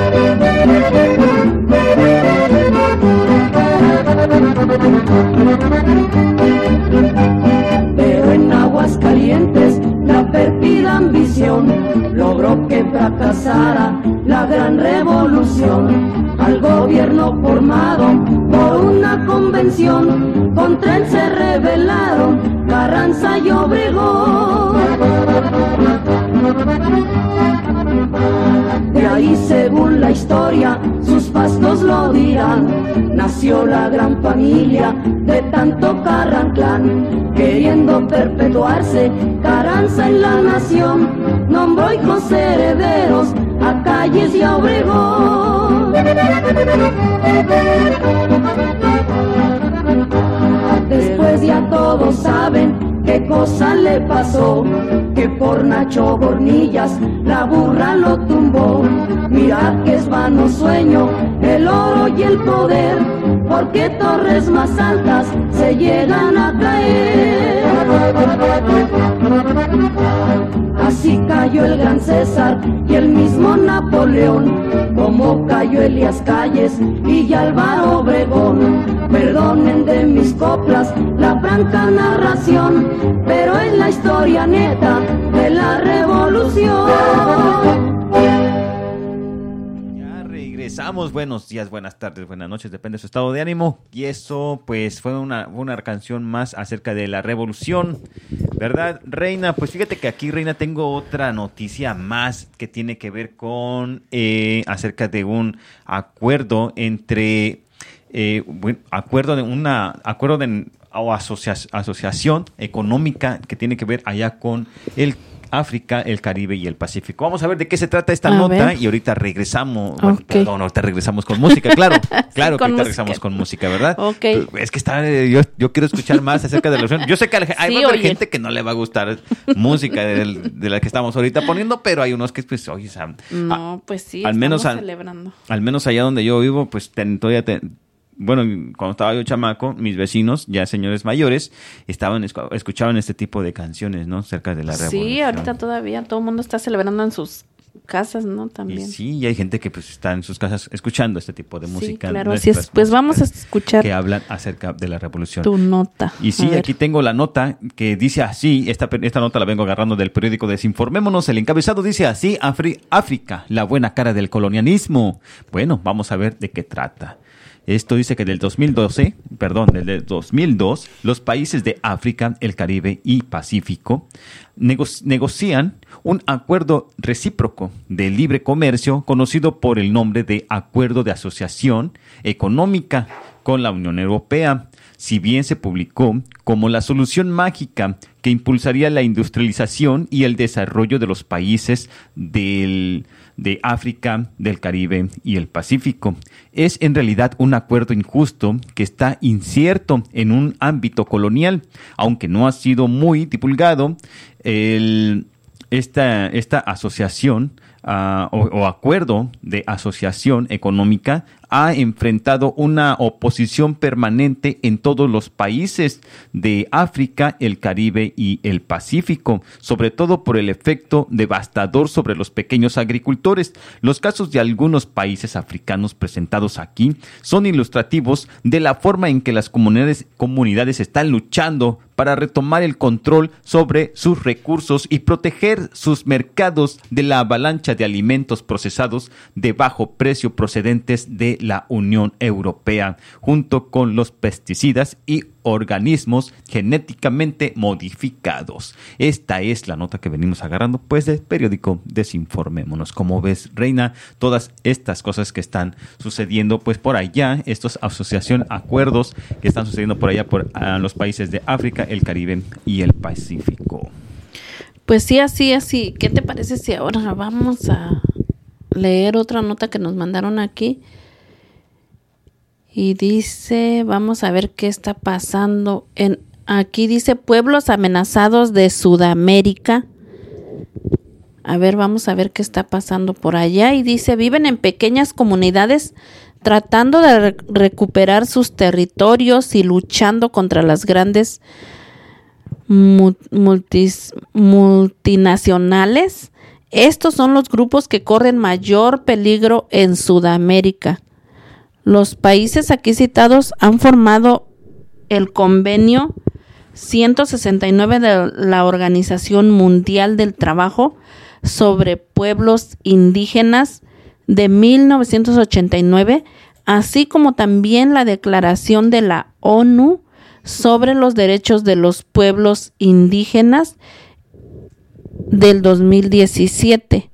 Pero en Aguascalientes la pérfida ambición logró que fracasara la gran revolución. Al gobierno formado por una convención, contra él se rebelaron Carranza y Obregón. De ahí, según la historia, sus pastos lo dirán, nació la gran familia de tanto Carranclán. Queriendo perpetuarse Carranza en la nación, nombró hijos herederos a Calles y a Obregón. Después ya todos saben qué cosa le pasó, que por Nacho Bornillas la burra lo tumbó. Mirad que es vano sueño el oro y el poder, porque torres más altas se llegan a caer. Así cayó el gran César y el mismo Napoleón, como cayó Elías Calles y Álvaro Obregón. Perdonen de mis coplas la franca narración, pero es la historia neta de la revolución. Ya regresamos. Buenos días, buenas tardes, buenas noches, depende de su estado de ánimo. Y eso pues fue una, una canción más acerca de la revolución, ¿verdad, Reina? Pues fíjate que aquí, Reina, tengo otra noticia más que tiene que ver con eh, acerca de un acuerdo entre... Eh, bueno, acuerdo de una acuerdo de o asocia- asociación económica que tiene que ver allá con el África, el Caribe y el Pacífico. Vamos a ver de qué se trata esta A nota ver. y ahorita regresamos. Ok. Bueno, perdón, ahorita regresamos con música, claro. Claro con que ahorita música. regresamos con música, ¿verdad? Ok. Es que está, eh, yo, yo quiero escuchar más acerca de la relación. Yo sé que hay, Sí, va a haber oye. gente que no le va a gustar música de, de la que estamos ahorita poniendo, pero hay unos que, pues, oye, o sea, No, a- pues sí, al menos estamos al- celebrando. al menos allá donde yo vivo, pues ten- todavía te- bueno, cuando estaba yo chamaco, mis vecinos, ya señores mayores, estaban escu- escuchaban este tipo de canciones, ¿no? Cerca de la revolución. Sí, ahorita todavía todo el mundo está celebrando en sus casas, ¿no? Y También. sí, y hay gente que pues está en sus casas escuchando este tipo de Sí, música. claro, así es. nuestras Pues vamos a músicas escuchar que hablan acerca de la revolución. tu nota. Y sí, A ver. aquí tengo la nota que dice así, esta, esta nota la vengo agarrando del periódico Desinformémonos, el encabezado dice así, Afri- África, la buena cara del colonialismo. Bueno, vamos a ver de qué trata. Esto dice que del dos mil doce, perdón, desde dos mil dos, los países de África, el Caribe y Pacífico nego- negocian un acuerdo recíproco de libre comercio conocido por el nombre de Acuerdo de Asociación Económica con la Unión Europea. Si bien se publicó como la solución mágica que impulsaría la industrialización y el desarrollo de los países del, de África, del Caribe y el Pacífico, es en realidad un acuerdo injusto que está incierto en un ámbito colonial, aunque no ha sido muy divulgado. El, esta, esta asociación uh, o, o acuerdo de asociación económica ha enfrentado una oposición permanente en todos los países de África, el Caribe y el Pacífico, sobre todo por el efecto devastador sobre los pequeños agricultores. Los casos de algunos países africanos presentados aquí son ilustrativos de la forma en que las comunidades, comunidades están luchando para retomar el control sobre sus recursos y proteger sus mercados de la avalancha de alimentos procesados de bajo precio procedentes de la Unión Europea, junto con los pesticidas y organismos genéticamente modificados. Esta es la nota que venimos agarrando, pues, del periódico Desinformémonos. Como ves, Reina, todas estas cosas que están sucediendo, pues, por allá, estos asociación, acuerdos que están sucediendo por allá, por uh, los países de África, el Caribe y el Pacífico. Pues sí, así, así. ¿Qué te parece si ahora vamos a leer otra nota que nos mandaron aquí? Y dice, vamos a ver qué está pasando. En, aquí dice pueblos amenazados de Sudamérica. A ver, vamos a ver qué está pasando por allá. Y dice, viven en pequeñas comunidades tratando de re- recuperar sus territorios y luchando contra las grandes mu- multis- multinacionales. Estos son los grupos que corren mayor peligro en Sudamérica. Los países aquí citados han formado el convenio ciento sesenta y nueve de la Organización Mundial del Trabajo sobre pueblos indígenas de mil novecientos ochenta y nueve, así como también la Declaración de la ONU sobre los derechos de los pueblos indígenas del dos mil diecisiete.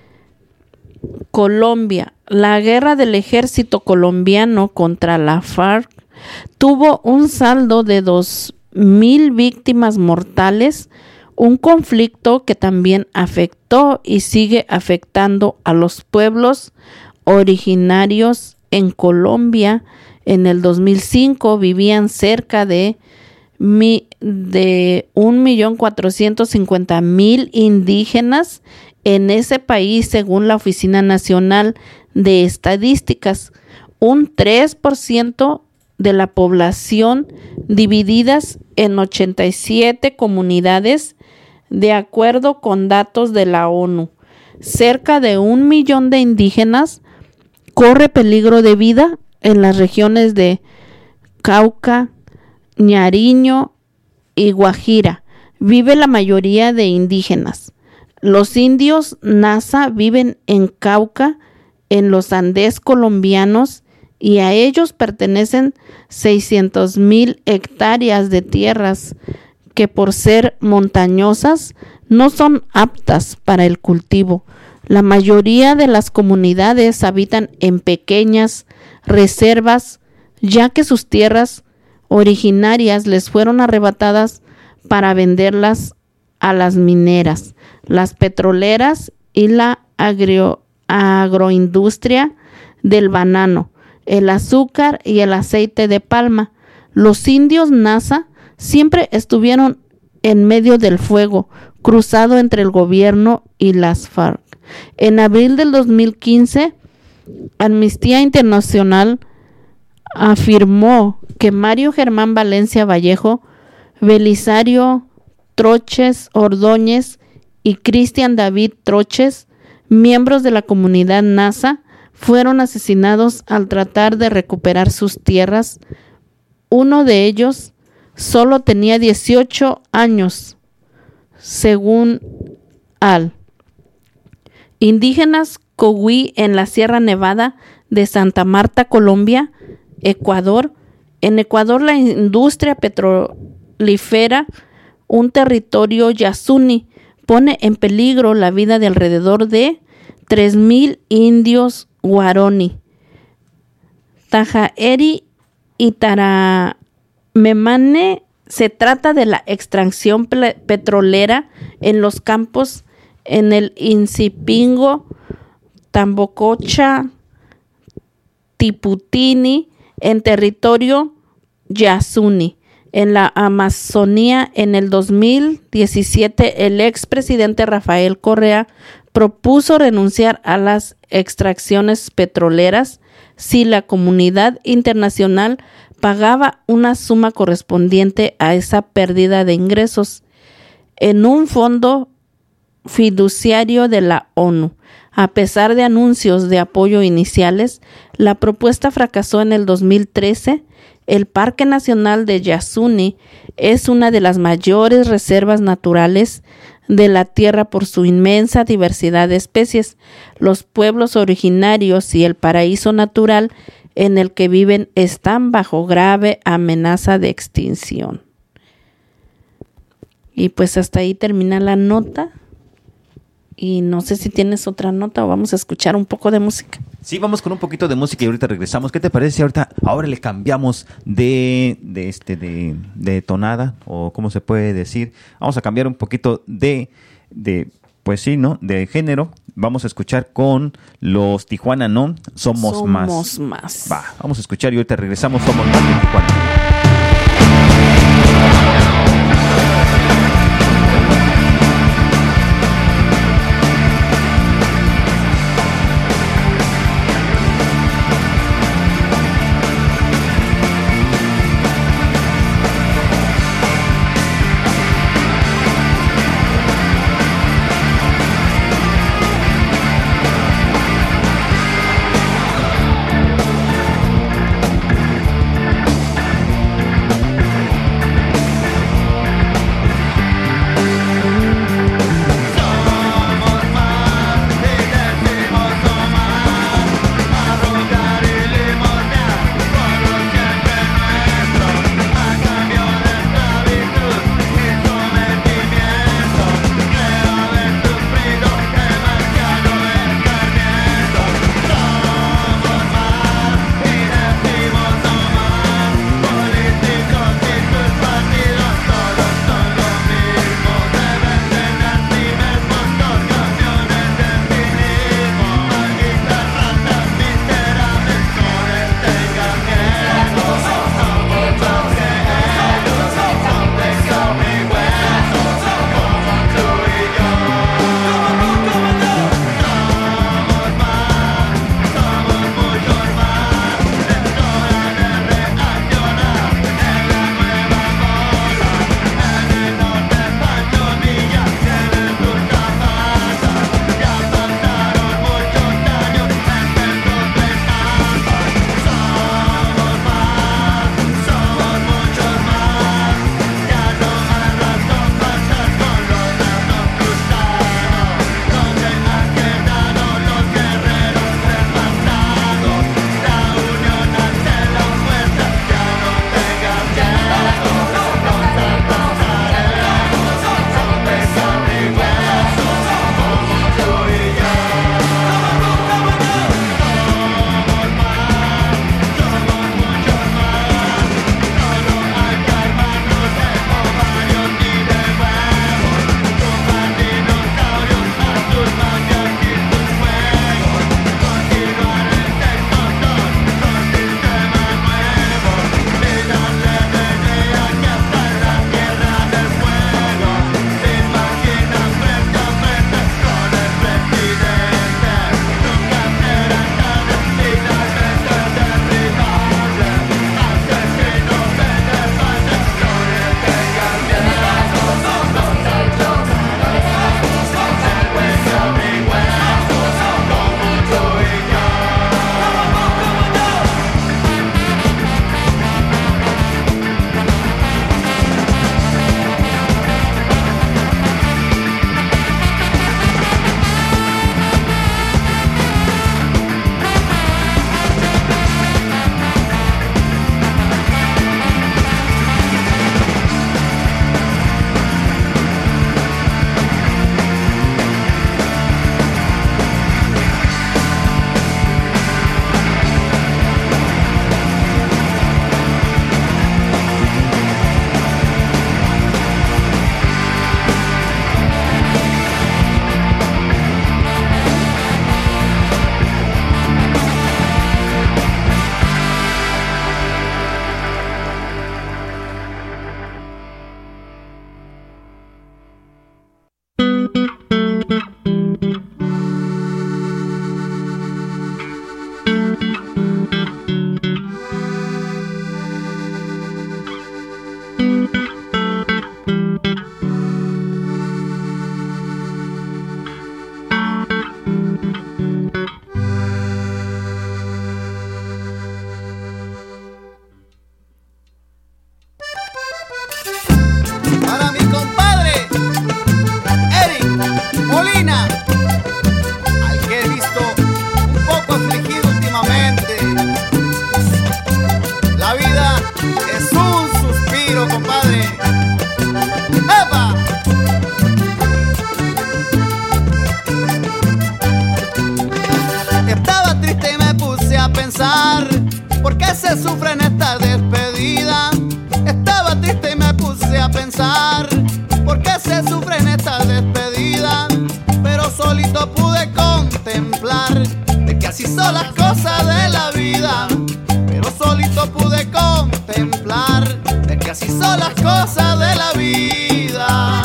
Colombia. La guerra del ejército colombiano contra la FARC tuvo un saldo de dos mil víctimas mortales, un conflicto que también afectó y sigue afectando a los pueblos originarios en Colombia. En el dos mil cinco vivían cerca de, mi, de un millón cuatrocientos cincuenta mil indígenas en ese país, según la Oficina Nacional de Estadísticas, un tres por ciento de la población divididas en ochenta y siete comunidades, de acuerdo con datos de la ONU. Cerca de un millón de indígenas corre peligro de vida en las regiones de Cauca, Nariño y Guajira. Vive la mayoría de indígenas. Los indios Nasa viven en Cauca, en los Andes colombianos, y a ellos pertenecen seiscientas mil hectáreas de tierras que, por ser montañosas, no son aptas para el cultivo. La mayoría de las comunidades habitan en pequeñas reservas, ya que sus tierras originarias les fueron arrebatadas para venderlas a las mineras, las petroleras y la agro, agroindustria del banano, el azúcar y el aceite de palma. Los indios Nasa siempre estuvieron en medio del fuego cruzado entre el gobierno y las FARC. En abril del dos mil quince, Amnistía Internacional afirmó que Mario Germán Valencia Vallejo, Belisario Troches Ordóñez y Cristian David Troches, miembros de la comunidad Nasa, fueron asesinados al tratar de recuperar sus tierras. Uno de ellos solo tenía dieciocho años, según Al. Indígenas Cowi en la Sierra Nevada de Santa Marta, Colombia, Ecuador. En Ecuador, la industria petrolífera, un territorio yasuni, pone en peligro la vida de alrededor de tres mil indios Guaroni. Tajaeri y Taramemane se trata de la extracción petrolera en los campos en el Incipingo, Tambococha, Tiputini, en territorio yasuni. En la Amazonía, en el dos mil diecisiete, el expresidente Rafael Correa propuso renunciar a las extracciones petroleras si la comunidad internacional pagaba una suma correspondiente a esa pérdida de ingresos en un fondo fiduciario de la ONU. A pesar de anuncios de apoyo iniciales, la propuesta fracasó en el dos mil trece. El Parque Nacional de Yasuni es una de las mayores reservas naturales de la Tierra por su inmensa diversidad de especies. Los pueblos originarios y el paraíso natural en el que viven están bajo grave amenaza de extinción. Y pues hasta ahí termina la nota. Y no sé si tienes otra nota o vamos a escuchar un poco de música. Sí, vamos con un poquito de música y ahorita regresamos. ¿Qué te parece si ahorita ahora le cambiamos de de este de, de tonada o cómo se puede decir? Vamos a cambiar un poquito de de pues sí, ¿no? De género. Vamos a escuchar con los Tijuana No, Somos, Somos Más. Somos Más. Va, vamos a escuchar y ahorita regresamos. Somos Más de Tijuana. sufren esta despedida. Estaba triste y me puse a pensar por qué se sufren esta despedida, pero solito pude contemplar de que así son las cosas de la vida. Pero solito pude contemplar de que así son las cosas de la vida.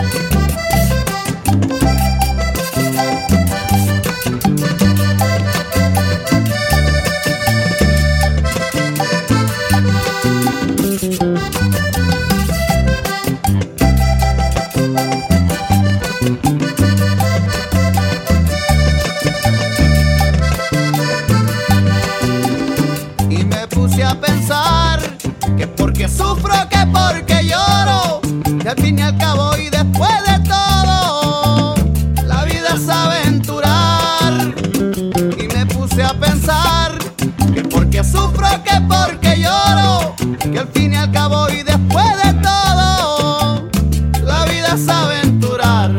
A pensar que porque sufro, que porque lloro, que al fin y al cabo y después de todo la vida es aventurar. Y me puse a pensar que porque sufro, que porque lloro, que al fin y al cabo y después de todo la vida es aventurar.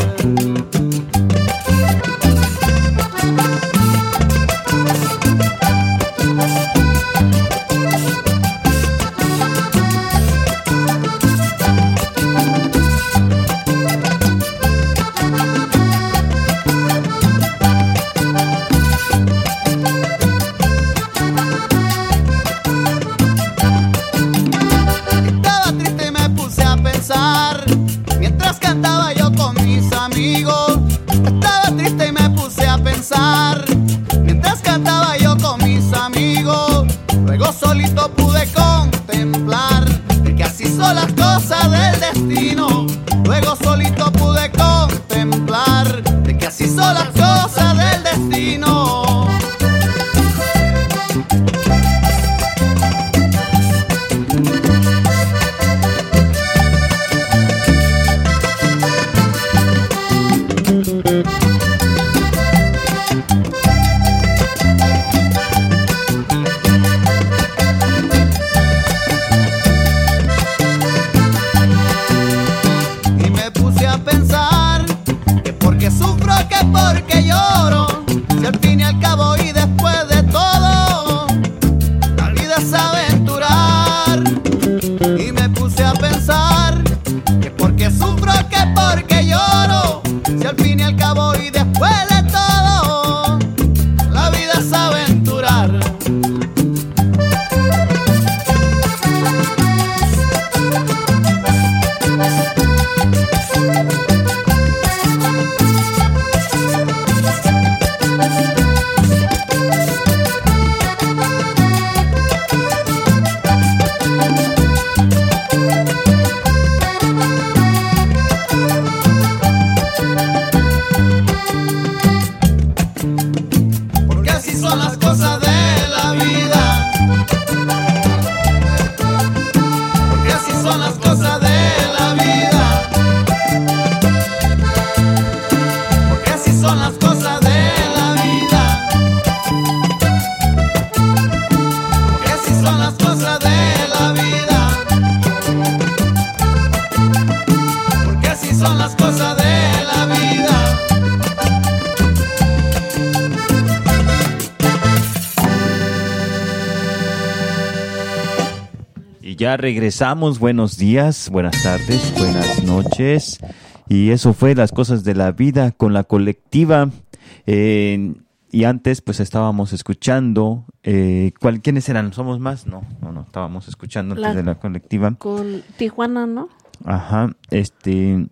Mientras cantaba yo con mis amigos, estaba triste y me puse a pensar. Mientras cantaba yo con mis amigos, luego solito pude contemplar de que así son las cosas del destino. Luego solito pude contemplar de que así son las cosas del destino. Que porque lloro, si al fin y al cabo y después de todo la vida es aventurar. Y me puse a pensar que porque sufro, que porque lloro, si al fin y al cabo y después de todo la vida es aventurar. Ya regresamos, buenos días, buenas tardes, buenas noches. Y eso fue Las Cosas de la Vida con la colectiva. Eh, y antes pues estábamos escuchando, eh, ¿cuál, ¿quiénes eran? ¿Somos más? No, no, no, estábamos escuchando antes la, de la colectiva. Con Tijuana, ¿no? Ajá, este...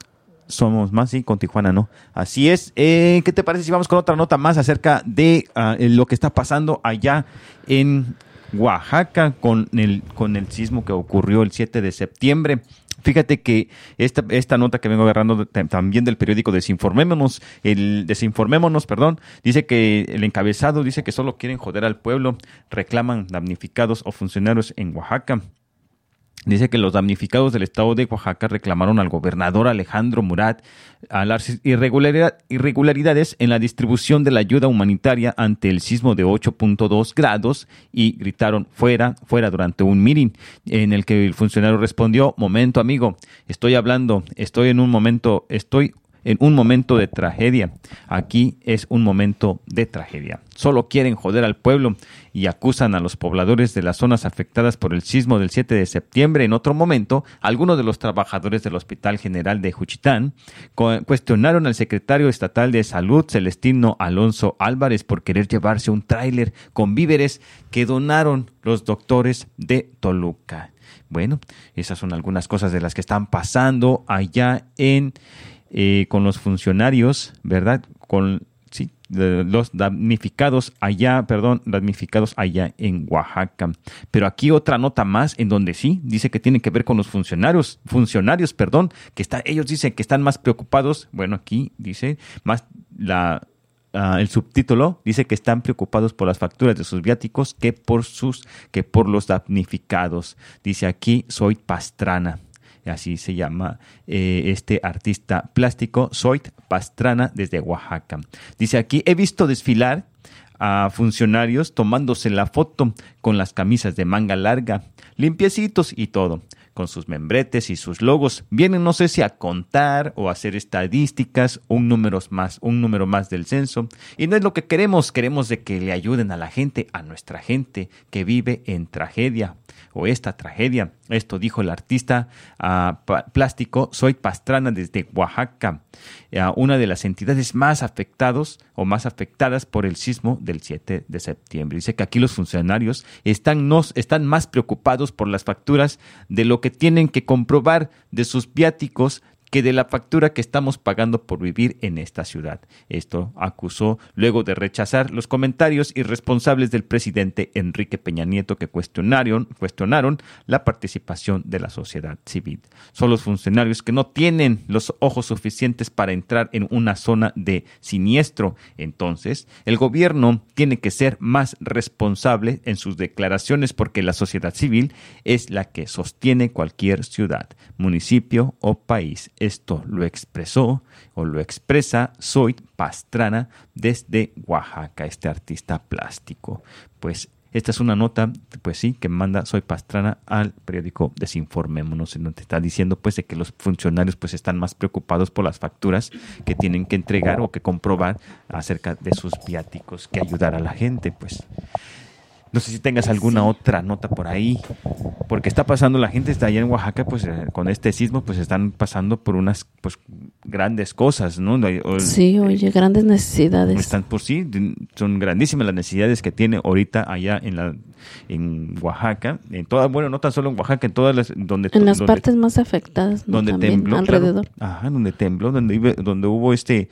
Somos más, sí, con Tijuana, ¿no? Así es. Eh, ¿Qué te parece si vamos con otra nota más acerca de uh, lo que está pasando allá en Oaxaca con el, con el sismo que ocurrió el siete de septiembre? Fíjate que esta, esta nota que vengo agarrando de, también del periódico Desinformémonos, el Desinformémonos, perdón, dice que el encabezado dice que solo quieren joder al pueblo, reclaman damnificados o funcionarios en Oaxaca. Dice que los damnificados del estado de Oaxaca reclamaron al gobernador Alejandro Murat a las irregularidad, irregularidades en la distribución de la ayuda humanitaria ante el sismo de ocho punto dos grados y gritaron fuera, fuera durante un meeting en el que el funcionario respondió: momento amigo, estoy hablando, estoy en un momento, estoy en un momento de tragedia. Aquí es un momento de tragedia. Solo quieren joder al pueblo y acusan a los pobladores de las zonas afectadas por el sismo del siete de septiembre. En otro momento, algunos de los trabajadores del Hospital General de Juchitán cu- cuestionaron al secretario estatal de Salud, Celestino Alonso Álvarez, por querer llevarse un tráiler con víveres que donaron los doctores de Toluca. Bueno, esas son algunas cosas de las que están pasando allá en eh, con los funcionarios, ¿verdad? Con sí, de los damnificados allá, perdón, damnificados allá en Oaxaca. Pero aquí otra nota más en donde sí dice que tiene que ver con los funcionarios, funcionarios, perdón, que está, ellos dicen que están más preocupados. Bueno, aquí dice más la Uh, el subtítulo dice que están preocupados por las facturas de sus viáticos que por sus que por los damnificados. Dice aquí Zoid Pastrana, así se llama eh, este artista plástico, Zoid Pastrana, desde Oaxaca. Dice aquí: he visto desfilar a funcionarios tomándose la foto con las camisas de manga larga, limpiecitos y todo, con sus membretes y sus logos. Vienen, no sé si a contar o a hacer estadísticas, un número más, un número más del censo. Y no es lo que queremos, queremos de que le ayuden a la gente, a nuestra gente que vive en tragedia o esta tragedia. Esto dijo el artista uh, plástico Zoid Pastrana desde Oaxaca, uh, una de las entidades más afectados o más afectadas por el sismo del siete de septiembre. Dice que aquí los funcionarios están, nos, están más preocupados por las facturas de lo que tienen que comprobar de sus viáticos que de la factura que estamos pagando por vivir en esta ciudad. Esto acusó luego de rechazar los comentarios irresponsables del presidente Enrique Peña Nieto, que cuestionaron, cuestionaron la participación de la sociedad civil. Son los funcionarios que no tienen los ojos suficientes para entrar en una zona de siniestro. Entonces, el gobierno tiene que ser más responsable en sus declaraciones, porque la sociedad civil es la que sostiene cualquier ciudad, municipio o país. Esto lo expresó o lo expresa Zoid Pastrana desde Oaxaca, este artista plástico. Pues esta es una nota, pues sí, que manda Zoid Pastrana al periódico Desinformémonos, en donde está diciendo pues de que los funcionarios pues están más preocupados por las facturas que tienen que entregar o que comprobar acerca de sus viáticos que ayudar a la gente, pues. No sé si tengas alguna otra nota por ahí, porque está pasando, la gente está allá en Oaxaca, pues eh, con este sismo, pues están pasando por unas pues grandes cosas, ¿no? Sí, oye, grandes necesidades. Están por sí, son grandísimas las necesidades que tiene ahorita allá en la en Oaxaca, en todas, bueno, no tan solo en Oaxaca, en todas las donde en las donde, partes más afectadas, ¿no? Donde También, tembló, alrededor. Claro, ajá, donde tembló, donde donde hubo este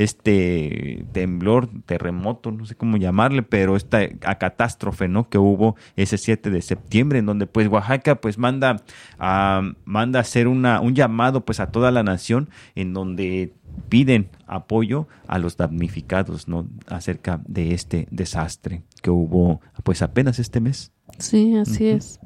este temblor, terremoto, no sé cómo llamarle, pero esta a catástrofe, ¿no? Que hubo ese siete de septiembre, en donde pues Oaxaca pues manda a manda a hacer una un llamado pues a toda la nación, en donde piden apoyo a los damnificados, ¿no? Acerca de este desastre que hubo pues apenas este mes. Sí, así uh-huh. es.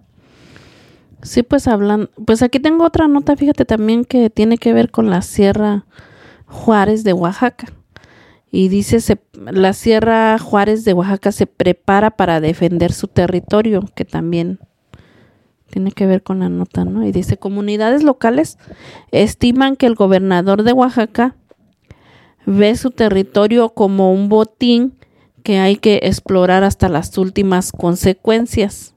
Sí, pues hablan, pues aquí tengo otra nota, fíjate también, que tiene que ver con la Sierra Juárez de Oaxaca. Y dice, se, la Sierra Juárez de Oaxaca se prepara para defender su territorio, que también tiene que ver con la nota, ¿no? Y dice, comunidades locales estiman que el gobernador de Oaxaca ve su territorio como un botín que hay que explorar hasta las últimas consecuencias.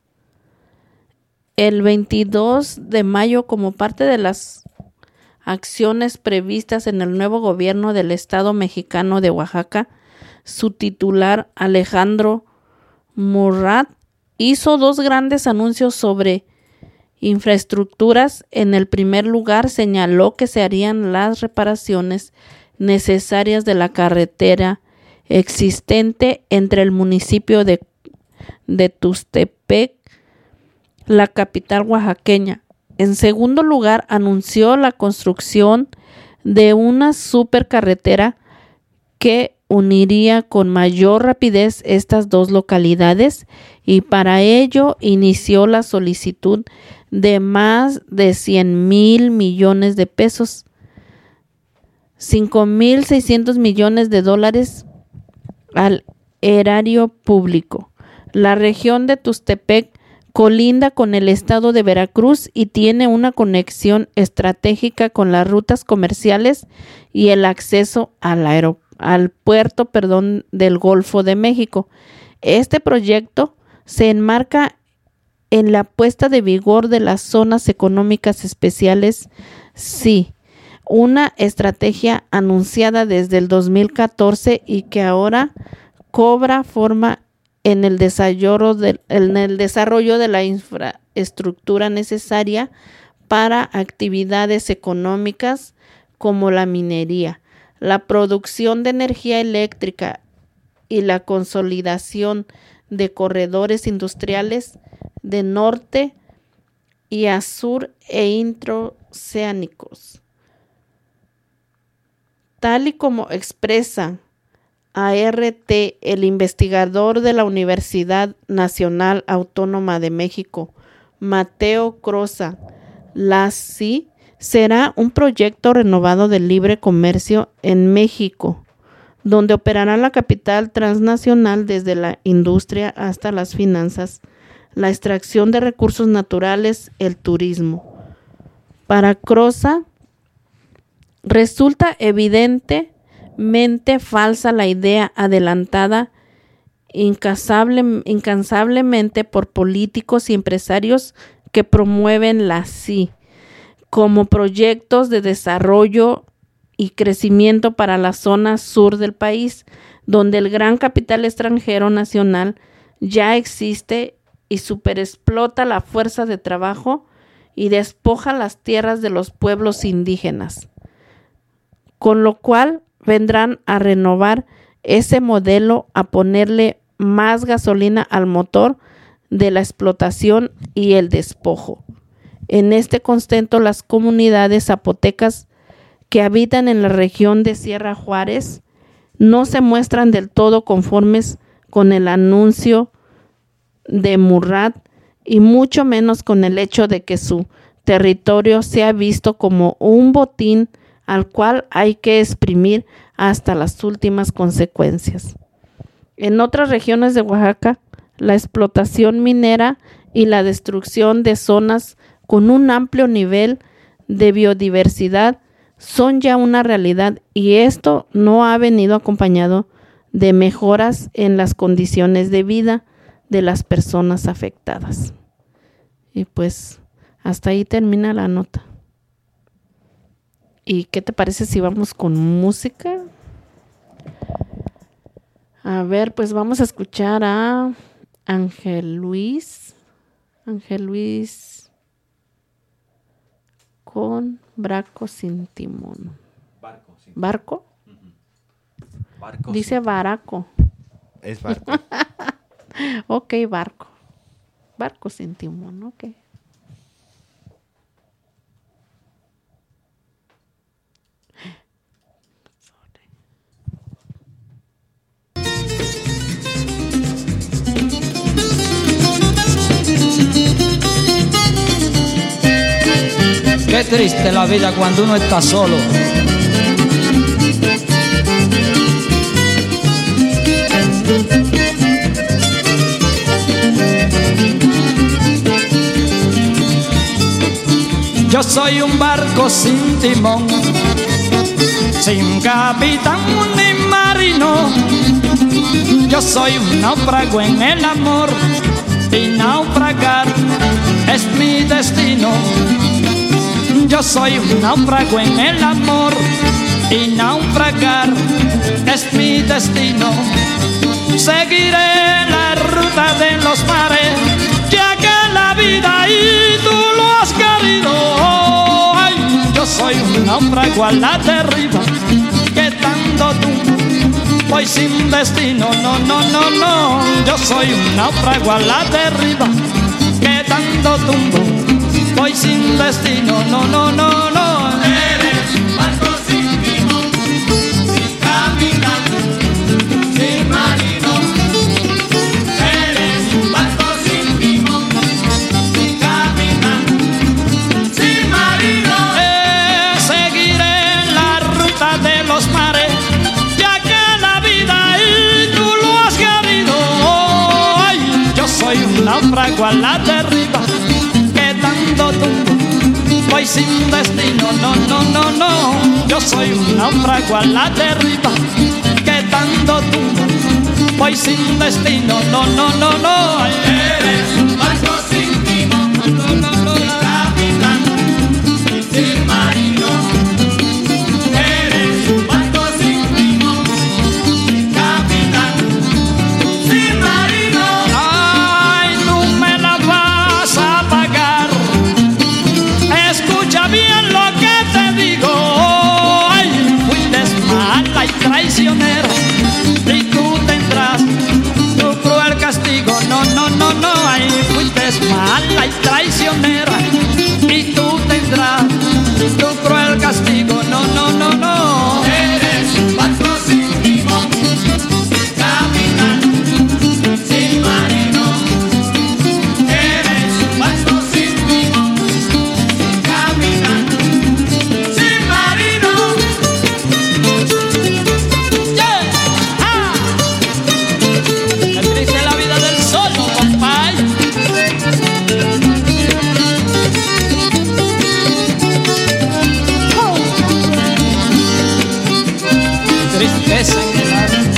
El veintidós de mayo, como parte de las acciones previstas en el nuevo gobierno del Estado mexicano de Oaxaca, su titular Alejandro Murat hizo dos grandes anuncios sobre infraestructuras. En el primer lugar, señaló que se harían las reparaciones necesarias de la carretera existente entre el municipio de, de Tuxtepec, la capital oaxaqueña. En segundo lugar, anunció la construcción de una supercarretera que uniría con mayor rapidez estas dos localidades, y para ello inició la solicitud de más de cien mil millones de pesos, cinco mil seiscientos millones de dólares al erario público. La región de Tuxtepec Colinda con el estado de Veracruz y tiene una conexión estratégica con las rutas comerciales y el acceso al, aero, al puerto perdón, del Golfo de México. Este proyecto se enmarca en la puesta de vigor de las zonas económicas especiales, sí, una estrategia anunciada desde el dos mil catorce y que ahora cobra forma en el desarrollo de, en el desarrollo de la infraestructura necesaria para actividades económicas como la minería, la producción de energía eléctrica y la consolidación de corredores industriales de norte y a sur e intraoceánicos. Tal y como expresa A R T, el investigador de la Universidad Nacional Autónoma de México, Mateo Croza, la C I I será un proyecto renovado de libre comercio en México, donde operará la capital transnacional desde la industria hasta las finanzas, la extracción de recursos naturales, el turismo. Para Croza, resulta evidentemente falsa la idea adelantada incansable, incansablemente por políticos y empresarios que promueven la C I I como proyectos de desarrollo y crecimiento para la zona sur del país, donde el gran capital extranjero nacional ya existe y superexplota la fuerza de trabajo y despoja las tierras de los pueblos indígenas, con lo cual vendrán a renovar ese modelo, a ponerle más gasolina al motor de la explotación y el despojo. En este contexto, las comunidades zapotecas que habitan en la región de Sierra Juárez no se muestran del todo conformes con el anuncio de Murat y mucho menos con el hecho de que su territorio sea visto como un botín al cual hay que exprimir hasta las últimas consecuencias. En otras regiones de Oaxaca, la explotación minera y la destrucción de zonas con un amplio nivel de biodiversidad son ya una realidad, y esto no ha venido acompañado de mejoras en las condiciones de vida de las personas afectadas. Y pues hasta ahí termina la nota. ¿Y qué te parece si vamos con música? A ver, pues vamos a escuchar a Ángel Luis. Ángel Luis con Barco sin timón. Barco. Sí. ¿Barco? Uh-huh. Barco. Dice baraco. Es barco. Ok, barco. Barco sin timón, ok. Qué triste la vida cuando uno está solo. Yo soy un barco sin timón, sin capitán ni marino. Yo soy un náufrago en el amor y naufragar es mi destino. Yo soy un náufrago en el amor y naufragar es mi destino. Seguiré la ruta de los mares, ya que la vida y tú lo has querido. Ay, yo soy un náufrago a la deriva, que tanto tú voy sin destino. No, no, no, no. Yo soy un náufrago a la deriva, que tanto tumbo voy sin destino. No, no, no, no. Eres un barco sin timón, sin capitán, sin marino. Eres un barco sin timón, sin capitán, sin marino. Eh, seguiré la ruta de los mares, ya que la vida y tú lo has querido. Ay, yo soy un náufrago náufrago a la deriva, quedando tumbo, voy sin destino, no, no, no, no. Yo soy un náufrago a la deriva, quedando tumbo, voy sin destino, no, no, no, no. Eres un barco sin timón, no, no, no, no. Capitán y sin marino. Eres un barco sin timón, capitán, sin marino. Ay, tú me la vas a pagar. Escucha bien lo que te digo. Ay, fuiste mala y traicionera, y tú tendrás tu cruel castigo. No, no, no, no. Ay, fuiste mala y traicionera, y tú tendrás tu cruel castigo. No, no, no, no. Eres un barco sin timón, capitán, sin marino. Eres un barco sin timón, capitán, sin marino. Yeah. Ah. Es triste la vida del solo, compadre. Tristeza en el alma.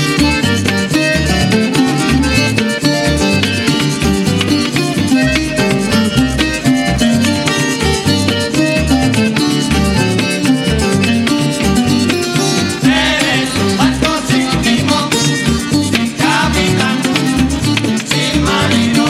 Eres un barco sin timón, sin capitán, sin marino.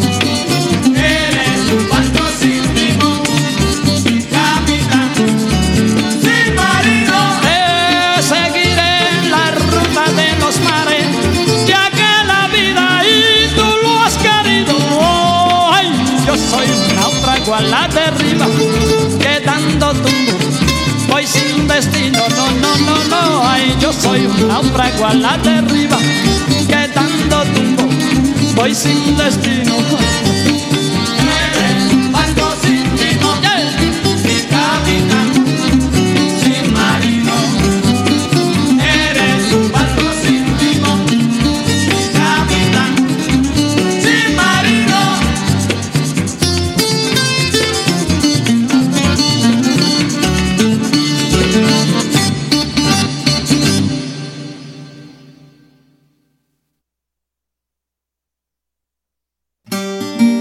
Eres un barco sin timón, sin capitán, sin marino. Te seguiré en la ruta de los mares, ya que la vida y tú lo has querido. Ay, yo soy un náufrago a la deriva, quedando tumbo, voy sin destino. No, no, no, no. Ay, yo soy un náufrago a la deriva, quedando tumbo, voy sin destino. Eres un barco sin timón, sin capitán, sin marino. Eres un barco sin timón, sin capitán, sin marino. Thank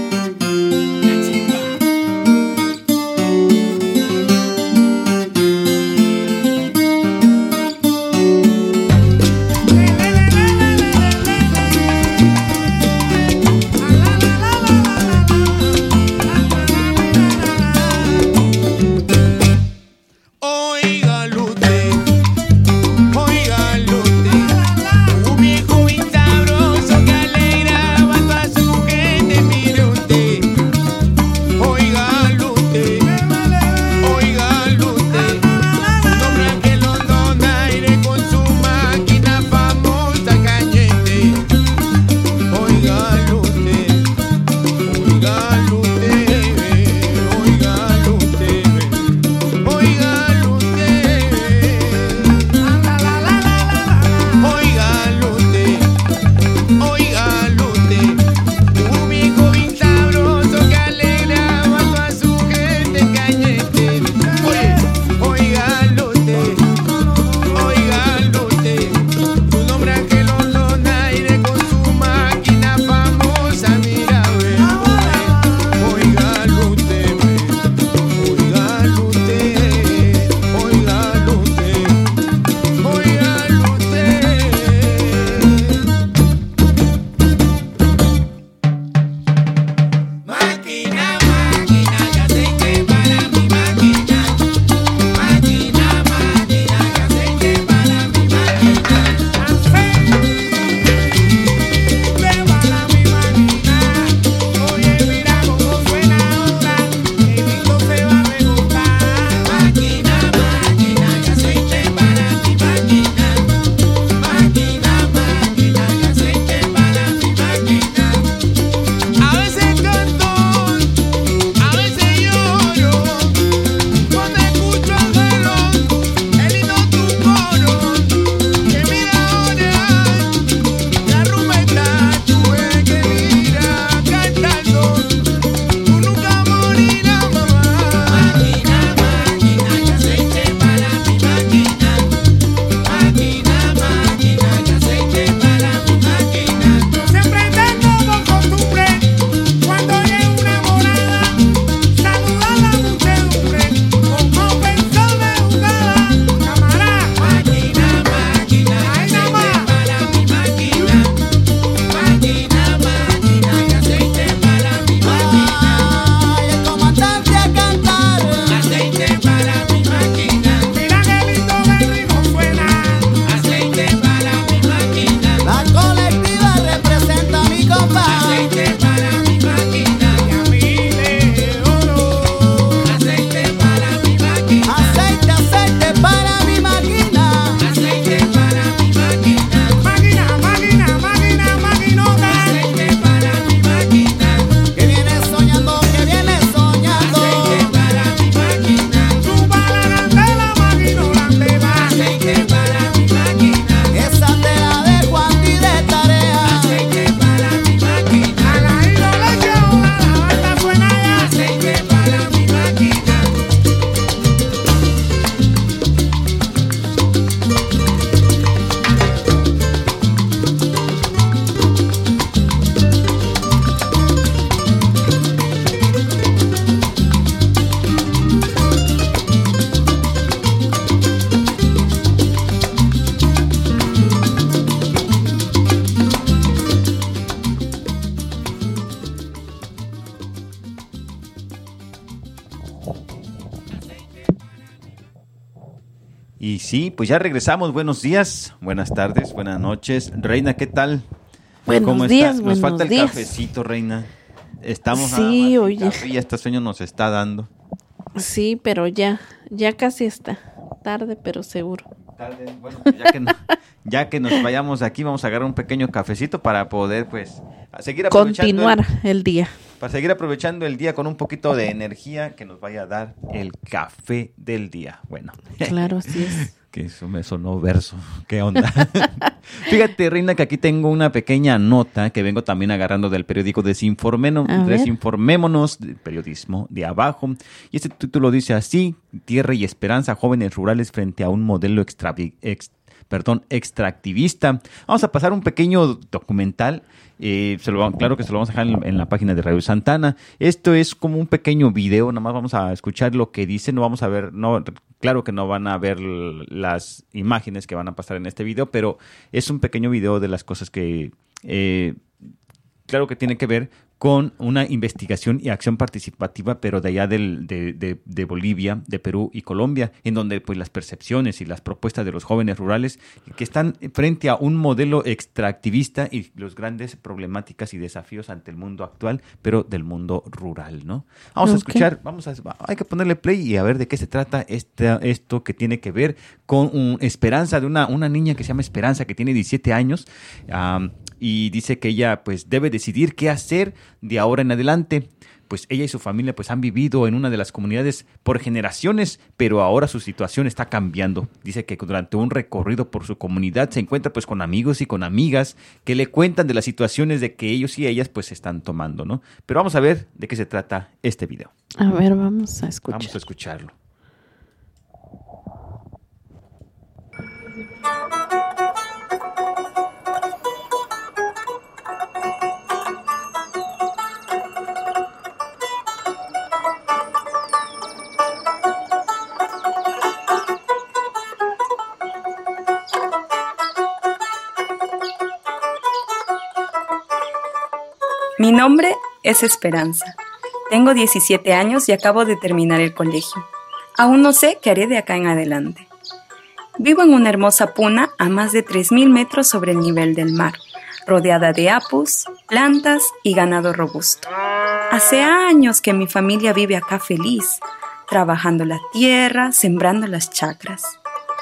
Y sí, pues ya regresamos. Buenos días, buenas tardes, buenas noches. Reina, ¿qué tal? Buenos ¿Cómo días, está? Nos buenos falta el días. cafecito, Reina. Estamos Sí, nada más sin oye. café y este sueño nos está dando. Sí, pero ya, ya casi está. Tarde, pero seguro. Tarde, bueno, pues ya que, no- ya que nos vayamos de aquí, vamos a agarrar un pequeño cafecito para poder, pues, seguir aprovechando Continuar el- el día. para seguir aprovechando el día con un poquito de energía que nos vaya a dar el café del día. Bueno. Claro, así es. Que eso me sonó verso. ¿Qué onda? Fíjate, Reina, que aquí tengo una pequeña nota que vengo también agarrando del periódico Desinformeno- A ver. Desinformémonos, del periodismo de abajo. Y este título dice así: Tierra y esperanza, jóvenes rurales frente a un modelo extravi- ex- perdón, extractivista. Vamos a pasar un pequeño documental. Eh, se lo, claro que se lo vamos a dejar en, en la página de Radio Santana. Esto es como un pequeño video, nada más vamos a escuchar lo que dice, no vamos a ver, no, claro que no van a ver l- las imágenes que van a pasar en este video, pero es un pequeño video de las cosas que, eh, claro que tiene que ver con una investigación y acción participativa, pero de allá del, de, de, de Bolivia, de Perú y Colombia, en donde pues las percepciones y las propuestas de los jóvenes rurales que están frente a un modelo extractivista y los grandes problemáticas y desafíos ante el mundo actual, pero del mundo rural, ¿no? Vamos a Ok. escuchar, vamos a, hay que ponerle play y a ver de qué se trata este, esto que tiene que ver con un, Esperanza, de una, una niña que se llama Esperanza, que tiene diecisiete años, um, y dice que ella pues debe decidir qué hacer de ahora en adelante. Pues ella y su familia pues han vivido en una de las comunidades por generaciones, pero ahora su situación está cambiando. Dice que durante un recorrido por su comunidad se encuentra pues con amigos y con amigas que le cuentan de las situaciones de que ellos y ellas pues están tomando, ¿no? Pero vamos a ver de qué se trata este video. A ver, vamos a escuchar. Vamos a escucharlo. Mi nombre es Esperanza. Tengo diecisiete años y acabo de terminar el colegio. Aún no sé qué haré de acá en adelante. Vivo en una hermosa puna a más de tres mil metros sobre el nivel del mar, rodeada de apus, plantas y ganado robusto. Hace años que mi familia vive acá feliz, trabajando la tierra, sembrando las chacras.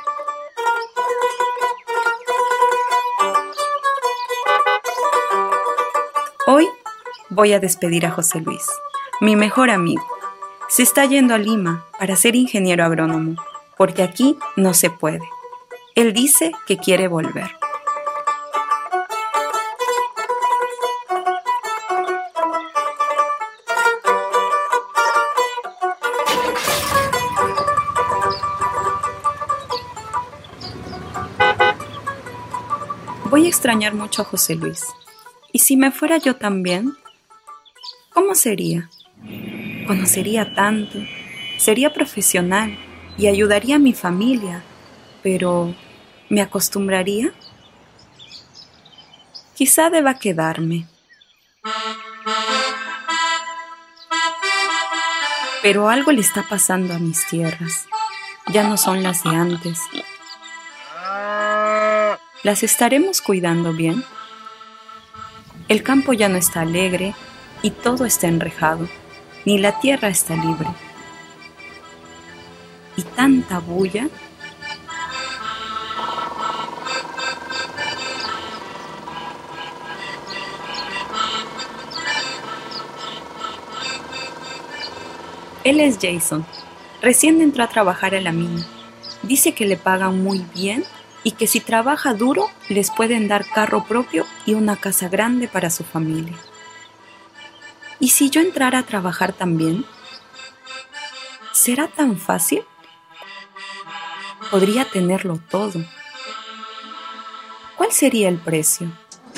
Hoy voy a despedir a José Luis, mi mejor amigo. Se está yendo a Lima para ser ingeniero agrónomo, porque aquí no se puede. Él dice que quiere volver. Voy a extrañar mucho a José Luis. ¿Y si me fuera yo también? ¿Cómo sería? Conocería tanto, sería profesional y ayudaría a mi familia, pero ¿me acostumbraría? Quizá deba quedarme. Pero algo le está pasando a mis tierras. Ya no son las de antes. ¿Las estaremos cuidando bien? El campo ya no está alegre y todo está enrejado, ni la tierra está libre. Y tanta bulla. Él es Jason. Recién entró a trabajar a la mina. Dice que le pagan muy bien y que si trabaja duro les pueden dar carro propio y una casa grande para su familia. ¿Y si yo entrara a trabajar también? ¿Será tan fácil? Podría tenerlo todo. ¿Cuál sería el precio?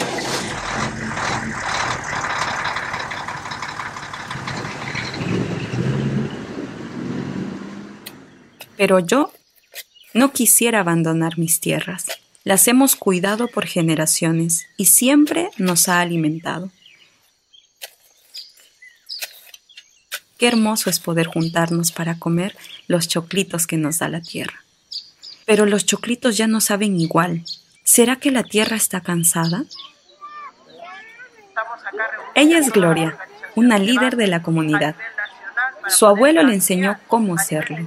Pero yo no quisiera abandonar mis tierras. Las hemos cuidado por generaciones y siempre nos ha alimentado. Qué hermoso es poder juntarnos para comer los choclitos que nos da la tierra. Pero los choclitos ya no saben igual. ¿Será que la tierra está cansada? Ella es Gloria, una líder de la comunidad. Su abuelo le enseñó cómo hacerlo.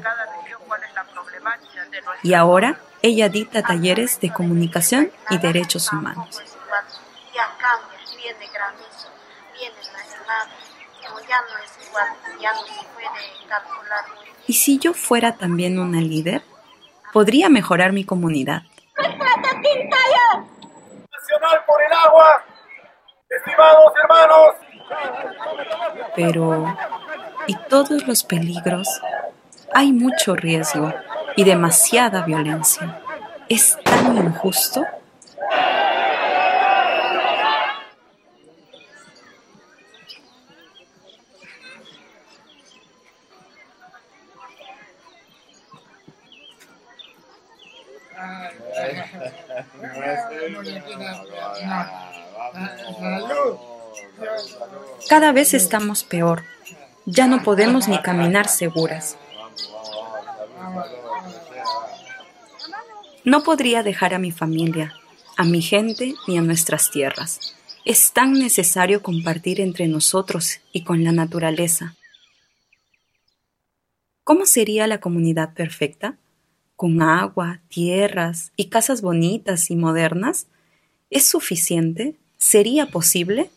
Y ahora ella dicta talleres de comunicación y derechos humanos. Ya cambia, viene granizo, viene la helada, como ya no es igual, ya no se puede calcular. ¿Y si yo fuera también una líder? Podría mejorar mi comunidad. Nacional por el agua, estimados hermanos. Pero, ¿y todos los peligros? Hay mucho riesgo y demasiada violencia. ¿Es tan injusto? Cada vez estamos peor. Ya no podemos ni caminar seguras. No podría dejar a mi familia, a mi gente ni a nuestras tierras. Es tan necesario compartir entre nosotros y con la naturaleza. ¿Cómo sería la comunidad perfecta? ¿Con agua, tierras y casas bonitas y modernas? ¿Es suficiente? ¿Sería posible?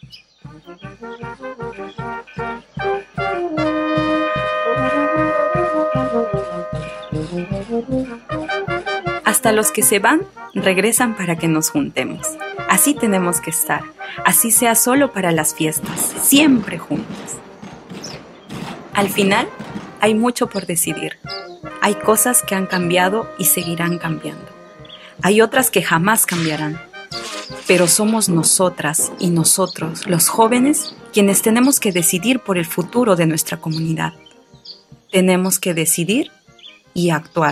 Hasta los que se van, regresan para que nos juntemos. Así tenemos que estar, así sea solo para las fiestas, siempre juntos. Al final, hay mucho por decidir. Hay cosas que han cambiado y seguirán cambiando. Hay otras que jamás cambiarán. Pero somos nosotras y nosotros, los jóvenes, quienes tenemos que decidir por el futuro de nuestra comunidad. Tenemos que decidir y actuar.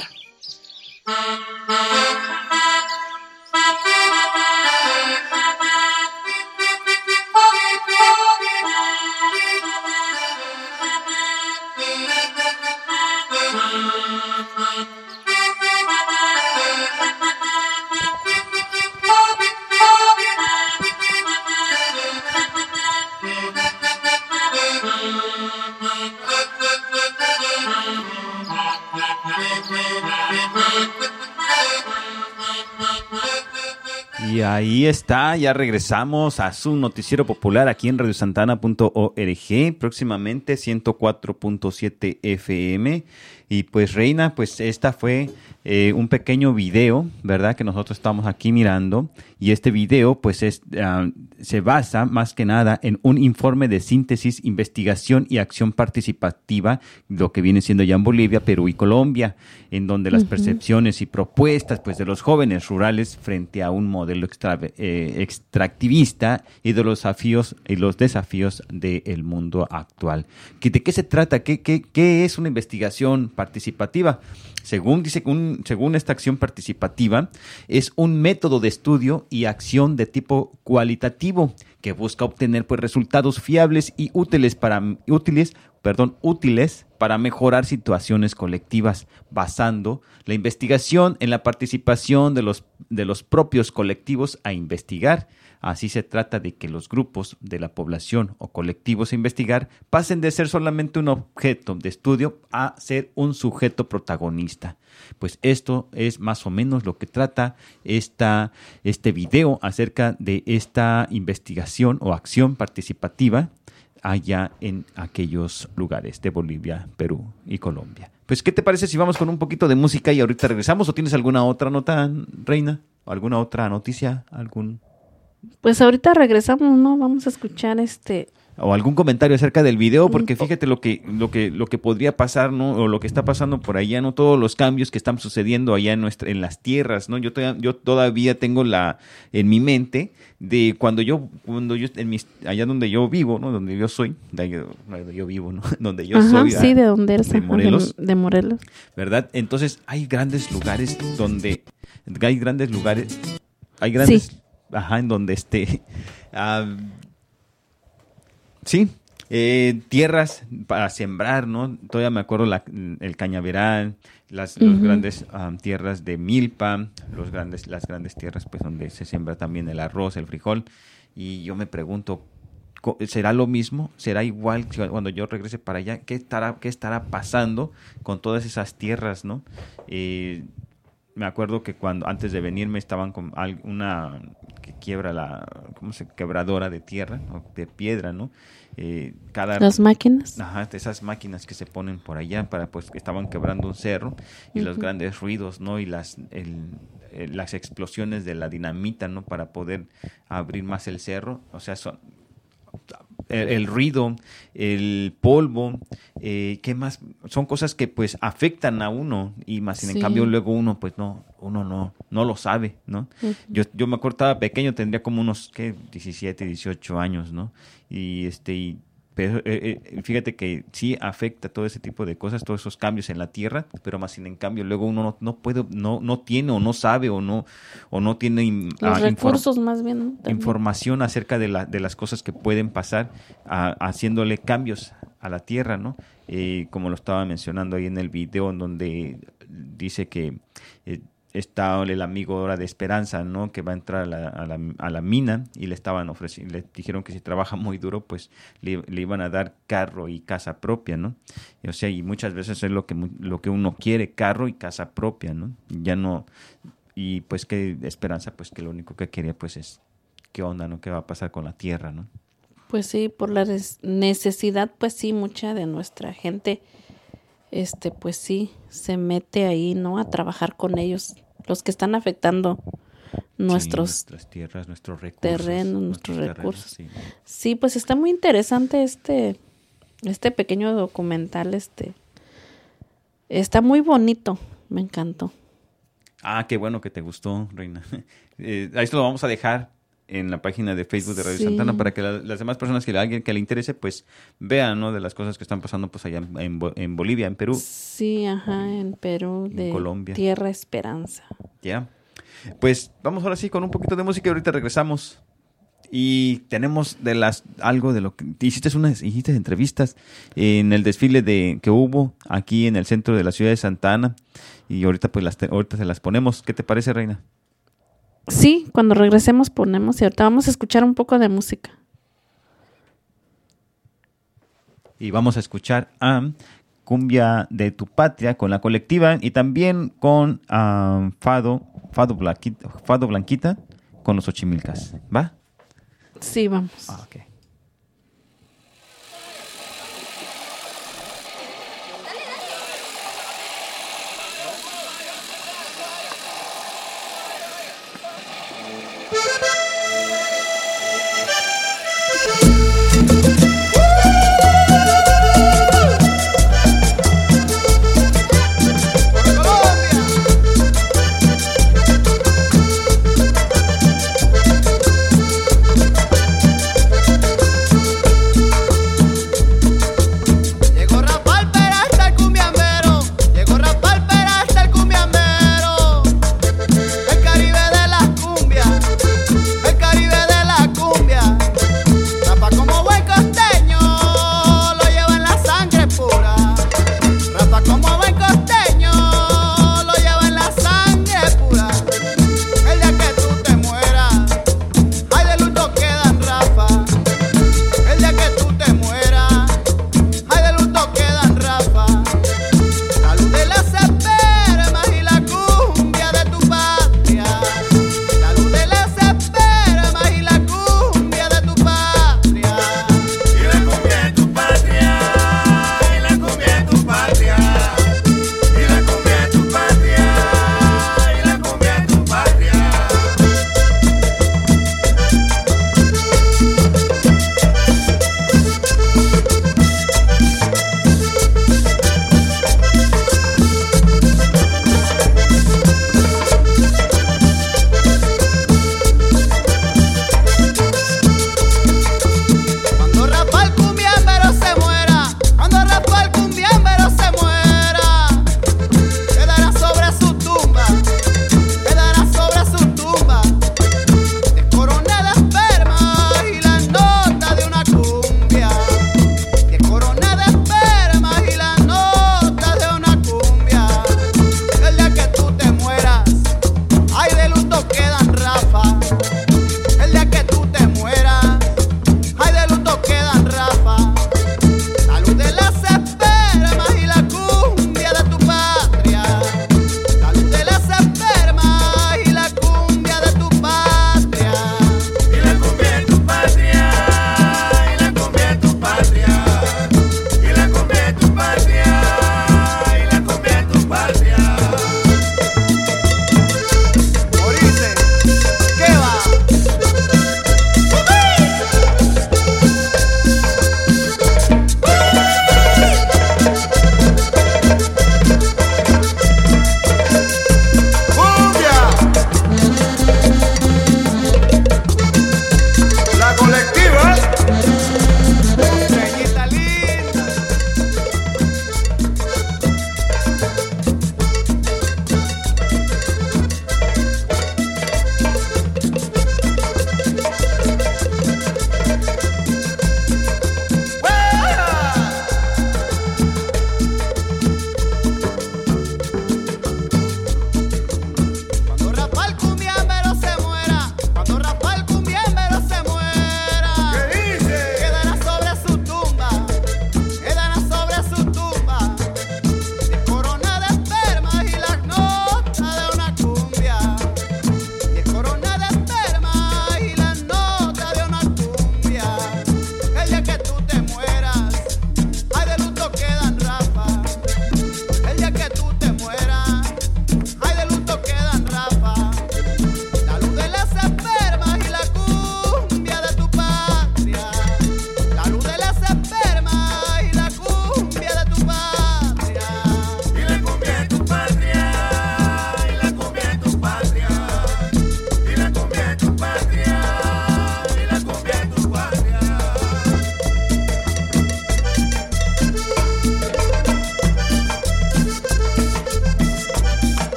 Y ahí está, ya regresamos a su noticiero popular aquí en radio santana punto org, próximamente ciento cuatro punto siete F M. Y pues Reina, pues esta fue eh, un pequeño video, ¿verdad? Que nosotros estamos aquí mirando. Y este video pues es, uh, se basa más que nada en un informe de síntesis, investigación y acción participativa, lo que viene siendo ya en Bolivia, Perú y Colombia, en donde las uh-huh. percepciones y propuestas pues de los jóvenes rurales frente a un modelo extra, eh, extractivista y de los desafíos y los desafíos del mundo actual. ¿De qué se trata? ¿Qué, qué, qué es una investigación participativa? Según dice un, según esta acción participativa, es un método de estudio y acción de tipo cualitativo que busca obtener pues resultados fiables y útiles para útiles, perdón, útiles para mejorar situaciones colectivas, basando la investigación en la participación de los de los propios colectivos a investigar. Así se trata de que los grupos de la población o colectivos a investigar pasen de ser solamente un objeto de estudio a ser un sujeto protagonista. Pues esto es más o menos lo que trata esta, este video acerca de esta investigación o acción participativa allá en aquellos lugares de Bolivia, Perú y Colombia. Pues, ¿qué te parece si vamos con un poquito de música y ahorita regresamos? ¿O tienes alguna otra nota, Reina? ¿O alguna otra noticia? ¿Algún...? Pues ahorita regresamos, ¿no? Vamos a escuchar este... O algún comentario acerca del video, porque fíjate lo que lo que lo que podría pasar, ¿no? O lo que está pasando por allá, ¿no? Todos los cambios que están sucediendo allá en nuestra en las tierras, ¿no? Yo todavía, yo todavía tengo la en mi mente de cuando yo cuando yo en mis allá donde yo vivo, ¿no? Donde yo soy, de donde yo vivo, ¿no? Donde yo Ajá, soy. Sí, de donde eres. De Morelos. De, de Morelos. ¿Verdad? Entonces, hay grandes lugares donde hay grandes lugares, hay grandes Sí. Ajá, en donde este... Uh, sí, Eh, tierras para sembrar, ¿no? Todavía me acuerdo la, el cañaveral, las los Ujú. grandes um, tierras de milpa, los grandes, las grandes tierras pues donde se siembra también el arroz, el frijol. Y yo me pregunto, co- ¿será lo mismo? ¿Será igual si- cuando yo regrese para allá? ¿Qué estará, qué estará pasando con todas esas tierras, no? Eh, me acuerdo que cuando antes de venirme estaban con al- una que quiebra la, ¿cómo se? Quebradora de tierra, ¿no? De piedra, ¿no? Eh, cada Las máquinas. Ajá, de esas máquinas que se ponen por allá para pues que estaban quebrando un cerro y los Ujú. grandes ruidos, ¿no? Y las el, eh, las explosiones de la dinamita, ¿no? Para poder abrir más el cerro, o sea, son el, el ruido, el polvo, eh, ¿qué más? Son cosas que pues afectan a uno y más sin Sí. en cambio luego uno pues no, uno no, no lo sabe, ¿no? Ujú. Yo, yo me acuerdo estaba pequeño, tendría como unos ¿qué? diecisiete, dieciocho años, ¿no? Y este y pero eh, eh, fíjate que sí afecta todo ese tipo de cosas, todos esos cambios en la tierra, pero más sin en cambio luego uno no, no puede, no, no tiene o no sabe o no, o no tiene in- Los ah, recursos inform- más bien, ¿no? También. información acerca de, la, de las cosas que pueden pasar ah, haciéndole cambios a la tierra, ¿no? Eh, como lo estaba mencionando ahí en el video, en donde dice que eh, está el amigo ahora de Esperanza, ¿no? Que va a entrar a la, a la, a la mina y le estaban ofreciendo, le dijeron que si trabaja muy duro, pues le, le iban a dar carro y casa propia, ¿no? Y, o sea, y muchas veces es lo que mu- lo que uno quiere, carro y casa propia, ¿no? Ya no, y pues que Esperanza, pues que lo único que quería, pues es qué onda, ¿no? ¿Qué va a pasar con la tierra, ¿no? Pues sí, por la res- necesidad, pues sí, mucha de nuestra gente, este, pues sí, se mete ahí, ¿no? A trabajar con ellos, los que están afectando nuestros Sí, nuestras tierras, nuestros recursos. terrenos, nuestros terrenos, recursos. sí. Sí, pues está muy interesante este, este pequeño documental, este, está muy bonito, me encantó. Ah, qué bueno que te gustó, Reina. Eh, a esto lo vamos a dejar en la página de Facebook de Radio Sí. Santana para que la- las demás personas que a alguien que le interese, pues vean, ¿no? De las cosas que están pasando pues allá en, en Bo- en Bolivia, en Perú, Sí, ajá, en Perú, En de Colombia. Tierra Esperanza. ¿ya? Pues vamos ahora sí con un poquito de música y ahorita regresamos. Y tenemos de las algo de lo que hiciste unas hiciste entrevistas en el desfile de que hubo aquí en el centro de la ciudad de Santa Ana y ahorita pues las te- ahorita se las ponemos. ¿Qué te parece, Reina? Sí, cuando regresemos ponemos y ahorita vamos a escuchar un poco de música. Y vamos a escuchar a Cumbia de tu Patria con la colectiva y también con ah, Fado Fado Blanquita, Fado Blanquita con los Ochimilcas. ¿Va? Sí, vamos. Ah, ok. Colombia.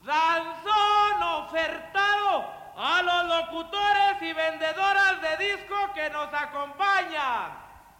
Danzón ofertado a los locutores y vendedoras de disco que nos acompañan.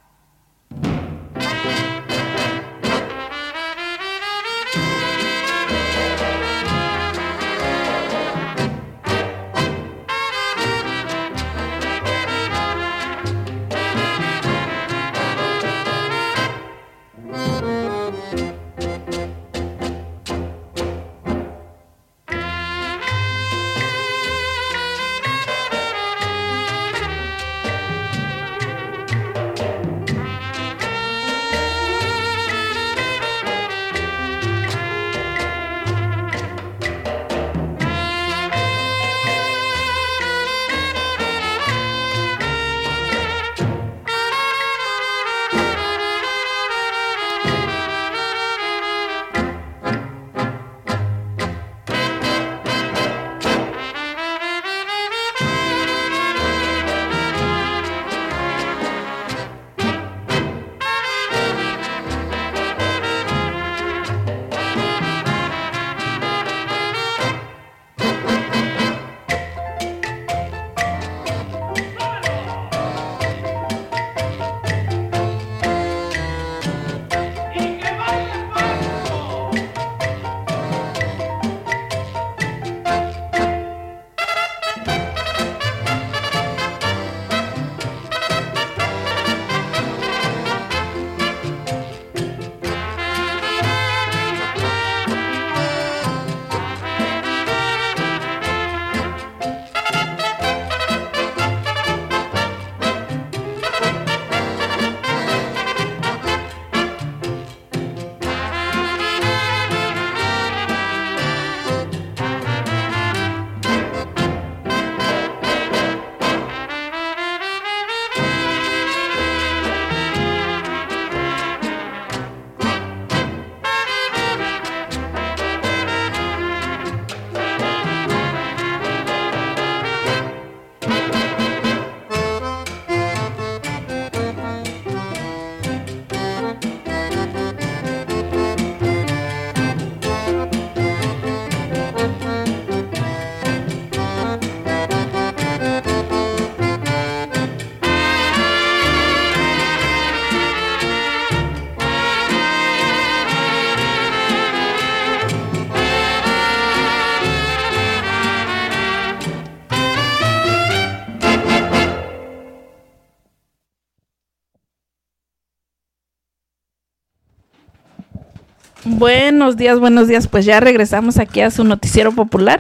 Buenos días, buenos días. Pues ya regresamos aquí a su noticiero popular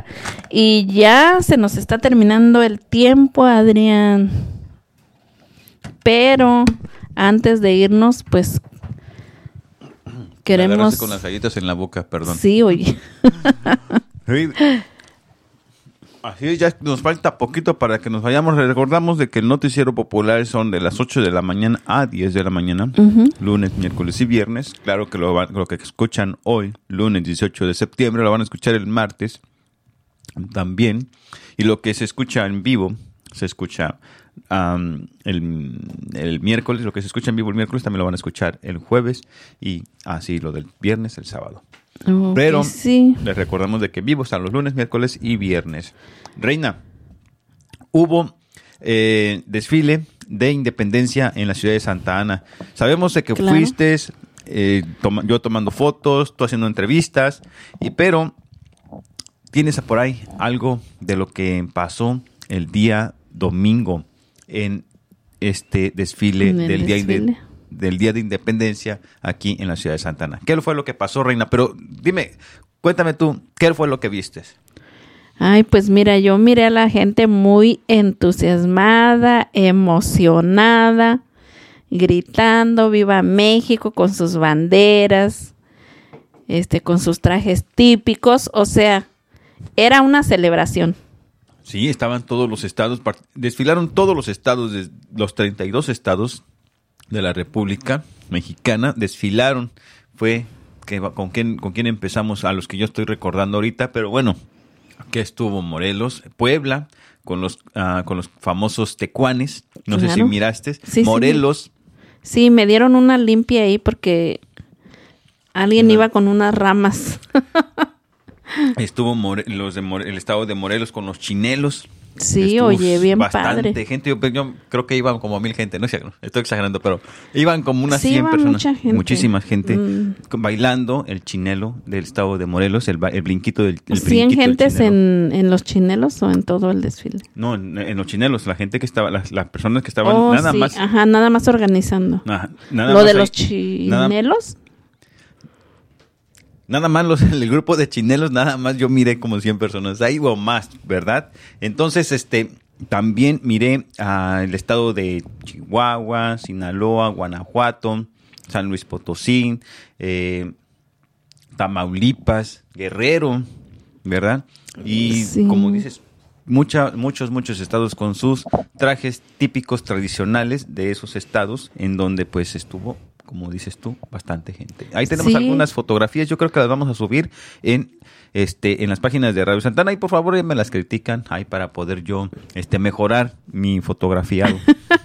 y ya se nos está terminando el tiempo, Adrián. Pero antes de irnos, pues queremos... con las galletas en la boca, perdón. Sí, oye. Sí. Así ya nos falta poquito para que nos vayamos. Recordamos de que el noticiero popular son de las ocho de la mañana a diez de la mañana, uh-huh. lunes, miércoles y viernes. Claro que lo, van, lo que escuchan hoy, lunes dieciocho de septiembre, lo van a escuchar el martes también. Y lo que se escucha en vivo, se escucha um, el, el miércoles, lo que se escucha en vivo el miércoles también lo van a escuchar el jueves y así lo del viernes, el sábado. Okay, pero sí. Les recordamos de que vivo están los lunes, miércoles y viernes. Reina, hubo eh, desfile de independencia en la ciudad de Santa Ana. Sabemos de que claro. fuiste, eh, toma, yo tomando fotos, tú haciendo entrevistas, y pero tienes por ahí algo de lo que pasó el día domingo en este desfile en del día desfile. De, del Día de Independencia aquí en la ciudad de Santa Ana. ¿Qué fue lo que pasó, Reina? Pero dime, cuéntame tú, ¿qué fue lo que viste? Ay, pues mira, yo miré a la gente muy entusiasmada, emocionada, gritando ¡Viva México! Con sus banderas, este, con sus trajes típicos, o sea, era una celebración. Sí, estaban todos los estados, desfilaron todos los estados, de los treinta y dos estados de la República Mexicana, desfilaron. Fue que con quién con quién empezamos, a los que yo estoy recordando ahorita, pero bueno, que estuvo Morelos, Puebla, con los uh, con los famosos tecuanes, no claro. sé si miraste, sí, Morelos. Sí. sí, me dieron una limpia ahí porque alguien no. iba con unas ramas. Estuvo More- los de More- el estado de Morelos con los chinelos. Sí, Estuvo oye, bien bastante padre. gente. Yo, yo creo que iban como mil gente, no sé, estoy exagerando, pero iban como unas Sí, cien iba personas. mucha gente. Muchísima gente Mm. bailando el chinelo del estado de Morelos, el, ba- el brinquito del el ¿Cien brinquito del gentes chinelo. en, en los chinelos o en todo el desfile? No, en, en los chinelos, la gente que estaba, las, las personas que estaban Oh, nada sí, más. Ajá, nada más organizando. Ajá, nada Lo más de ahí- los nada- chinelos. Nada más los, el grupo de chinelos, nada más yo miré como cien personas, ahí o más, ¿verdad? Entonces, este, también miré al estado de Chihuahua, Sinaloa, Guanajuato, San Luis Potosí, eh, Tamaulipas, Guerrero, ¿verdad? Y Sí. como dices, mucha, muchos, muchos estados con sus trajes típicos tradicionales de esos estados, en donde pues estuvo, como dices tú, bastante gente. Ahí tenemos Sí. algunas fotografías, yo creo que las vamos a subir en este en las páginas de Radio Santana y por favor me las critican ahí para poder yo este mejorar mi fotografiado.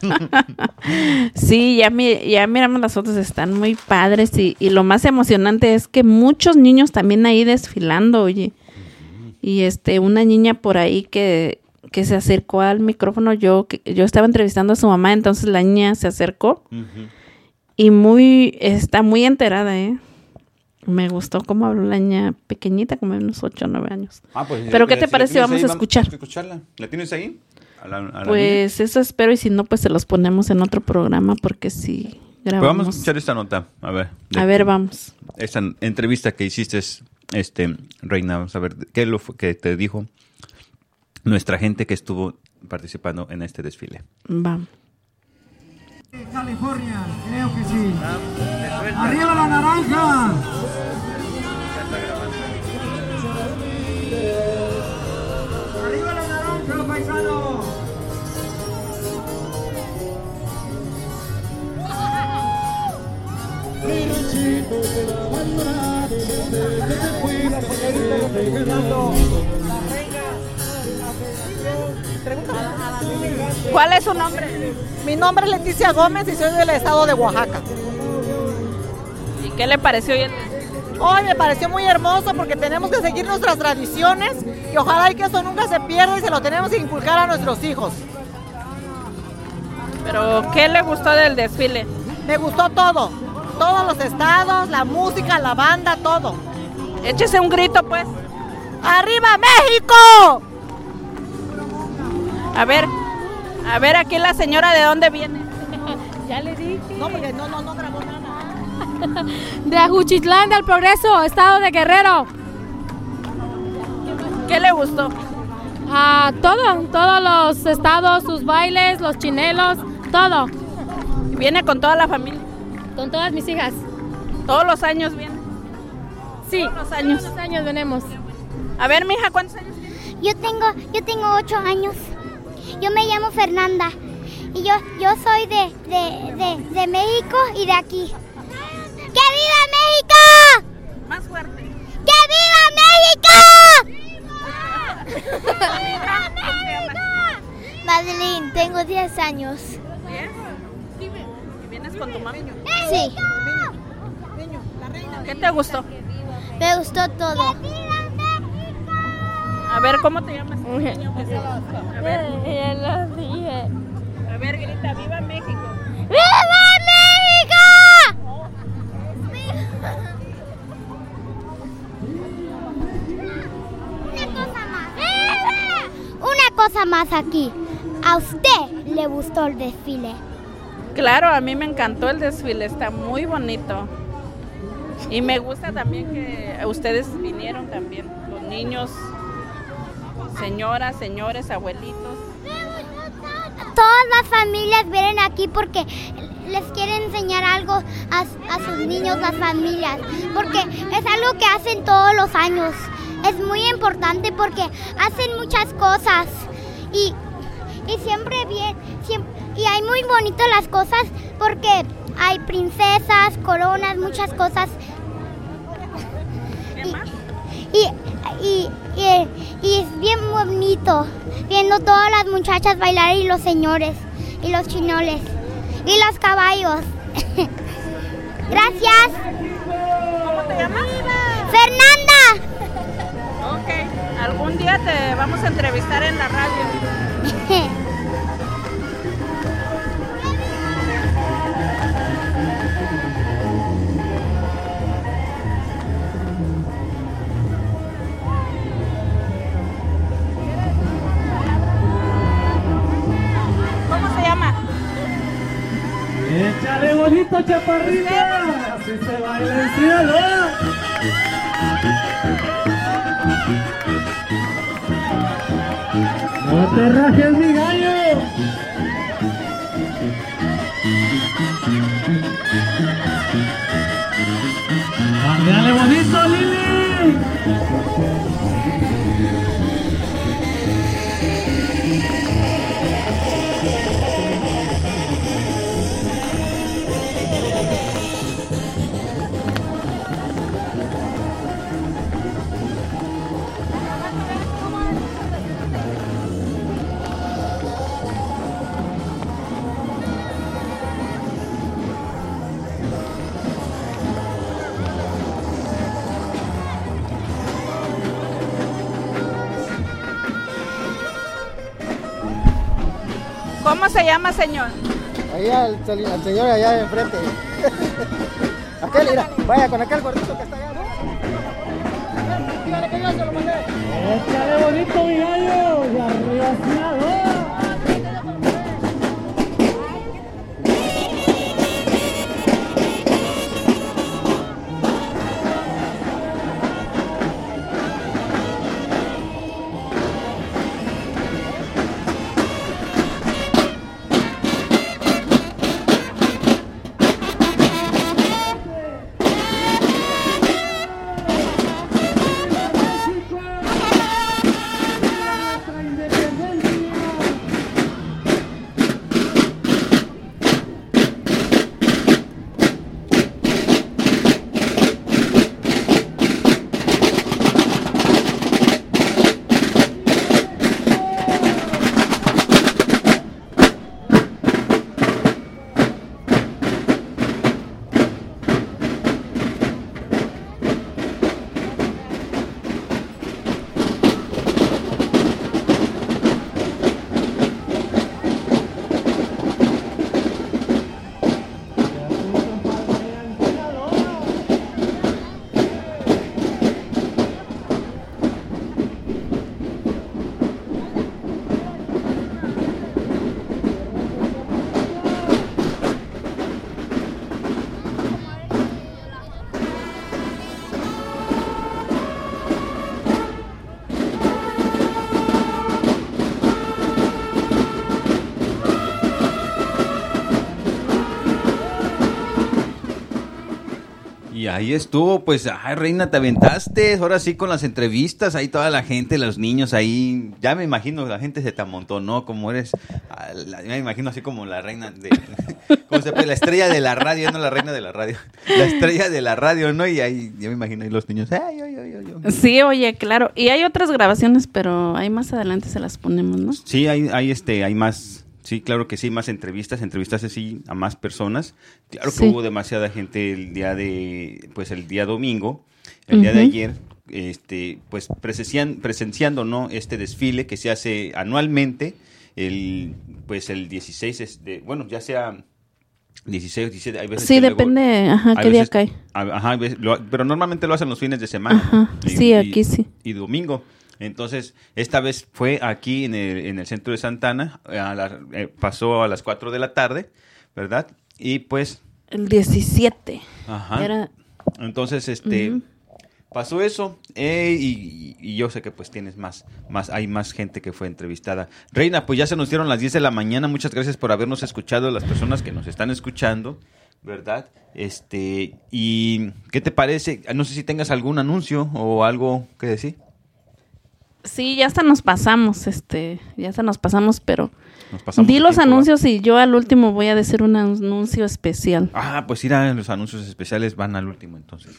Sí, ya, mi- ya miramos las fotos, están muy padres y, y lo más emocionante es que muchos niños también ahí desfilando, oye. Y este una niña por ahí que, que se acercó al micrófono, yo que, yo estaba entrevistando a su mamá, entonces la niña se acercó y muy está muy enterada, ¿eh? Me gustó cómo habló la niña pequeñita, como de unos ocho o nueve años. Ah, pues, Pero si ¿qué la- te si la parece? tienes Vamos ahí, a escuchar. escucharla. ¿La tienes ahí? A la- a la niña. Pues eso espero y si no, pues se los ponemos en otro programa porque sí Pues grabamos. vamos a escuchar esta nota, a ver. de- A ver, vamos. Esta entrevista que hiciste, este, Reina, vamos a ver, ¿qué es lo fue que te dijo nuestra gente que estuvo participando en este desfile? Vamos. California, creo que sí. ¡Arriba la naranja! ¡Arriba la naranja, paisano! ¿Cuál es su nombre? Mi nombre es Leticia Gómez y soy del estado de Oaxaca. ¿Y qué le pareció hoy el Hoy me pareció muy hermoso porque tenemos que seguir nuestras tradiciones y ojalá y que eso nunca se pierda y se lo tenemos que inculcar a nuestros hijos. Pero ¿qué le gustó del desfile? Me gustó todo, todos los estados, la música, la banda, todo. Échese un grito, pues. ¡Arriba México! A ver, a ver aquí la señora de dónde viene. Ya le dije. No, porque no, no, no grabó nada. De Ajuchitlán del Progreso, estado de Guerrero. ¿Qué le gustó? Ah, todo, todos los estados, sus bailes, los chinelos, todo. ¿Viene con toda la familia? Con todas mis hijas. ¿Todos los años viene? Sí, todos los años. Todos los años venimos. A ver, mija, ¿cuántos años tienes? Yo tengo, yo tengo ocho años. Yo me llamo Fernanda y yo, yo soy de, de, de, de México y de aquí. ¡Que viva México! Más fuerte. ¡Que viva México! ¡Viva México! Madeline, tengo diez años. ¿Diez? ¿Y vienes con tu mami? Sí. ¿Qué te gustó? Me gustó todo. A ver, ¿cómo te llamas? A ver. Ya lo dije. A ver, grita, ¡Viva México! ¡Viva México! Una cosa más. Una cosa más aquí. ¿A usted le gustó el desfile? Claro, a mí me encantó el desfile, está muy bonito. Y me gusta también que ustedes vinieron también, los niños, señoras, señores, abuelitos. Todas las familias vienen aquí porque les quieren enseñar algo a, a sus niños, las familias, porque es algo que hacen todos los años. Es muy importante porque hacen muchas cosas y, y siempre bien, siempre, y hay muy bonitas las cosas porque hay princesas, coronas, muchas cosas. Y, y, y, y es bien bonito viendo todas las muchachas bailar y los señores y los chinoles y los caballos. Gracias. ¿Cómo te llamas? Fernanda. algún día te vamos a entrevistar en la radio. ¿Cómo se llama? Échale bonito, chaparrita, así se baila el cielo. No te rajes, mi gallo. Dale bonito, Lili. ¿Cómo se llama, señor? Allá, el, el señor allá de enfrente. Aquel, mira, vaya con aquel gordito que está allá. Dígale que yo se lo mandé. Échale bonito, mi gallo, y arriba Sinaloa. Y ahí estuvo, pues, ay, Reina, te aventaste, ahora sí con las entrevistas, ahí toda la gente, los niños ahí, ya me imagino, la gente se te amontonó, como eres, la, me imagino así como la reina de, ¿cómo se llama? La estrella de la radio, no la reina de la radio, la estrella de la radio, ¿no? Y ahí, yo me imagino ahí los niños, ay, ay, ay, ay, ay. Sí, oye, claro, y hay otras grabaciones, pero ahí más adelante se las ponemos, ¿no? Sí, hay, hay, este, hay más... Sí, claro que sí, más entrevistas, entrevistas así a más personas. Claro que Sí. hubo demasiada gente el día de, pues el día domingo, el Ujú. día de ayer, este, pues presencian, presenciando, ¿no? Este desfile que se hace anualmente, el, pues el dieciséis, es de, bueno, ya sea dieciséis, diecisiete, hay veces Sí, que luego- depende, ajá, hay qué día veces- cae. Ajá, hay veces- lo- pero normalmente lo hacen los fines de semana. Ajá, ¿no? Y- sí, y- aquí sí. Y domingo. Entonces, esta vez fue aquí en el, en el centro de Santa Ana, a la- eh, pasó a las cuatro de la tarde, ¿verdad? Y pues... El diecisiete. Ajá. Era... Entonces, este... Ujú. Pasó eso, eh, y, y yo sé que pues tienes más, más, hay más gente que fue entrevistada. Reina, pues ya se nos dieron las diez de la mañana, muchas gracias por habernos escuchado, las personas que nos están escuchando, ¿verdad? Este, y ¿qué te parece? No sé si tengas algún anuncio o algo que decir. Sí, ya hasta nos pasamos, este, ya hasta nos pasamos, pero Nos pasamos di de los tiempo, ¿va? anuncios y yo al último voy a decir un anuncio especial. Ah, pues irá, los anuncios especiales van al último entonces.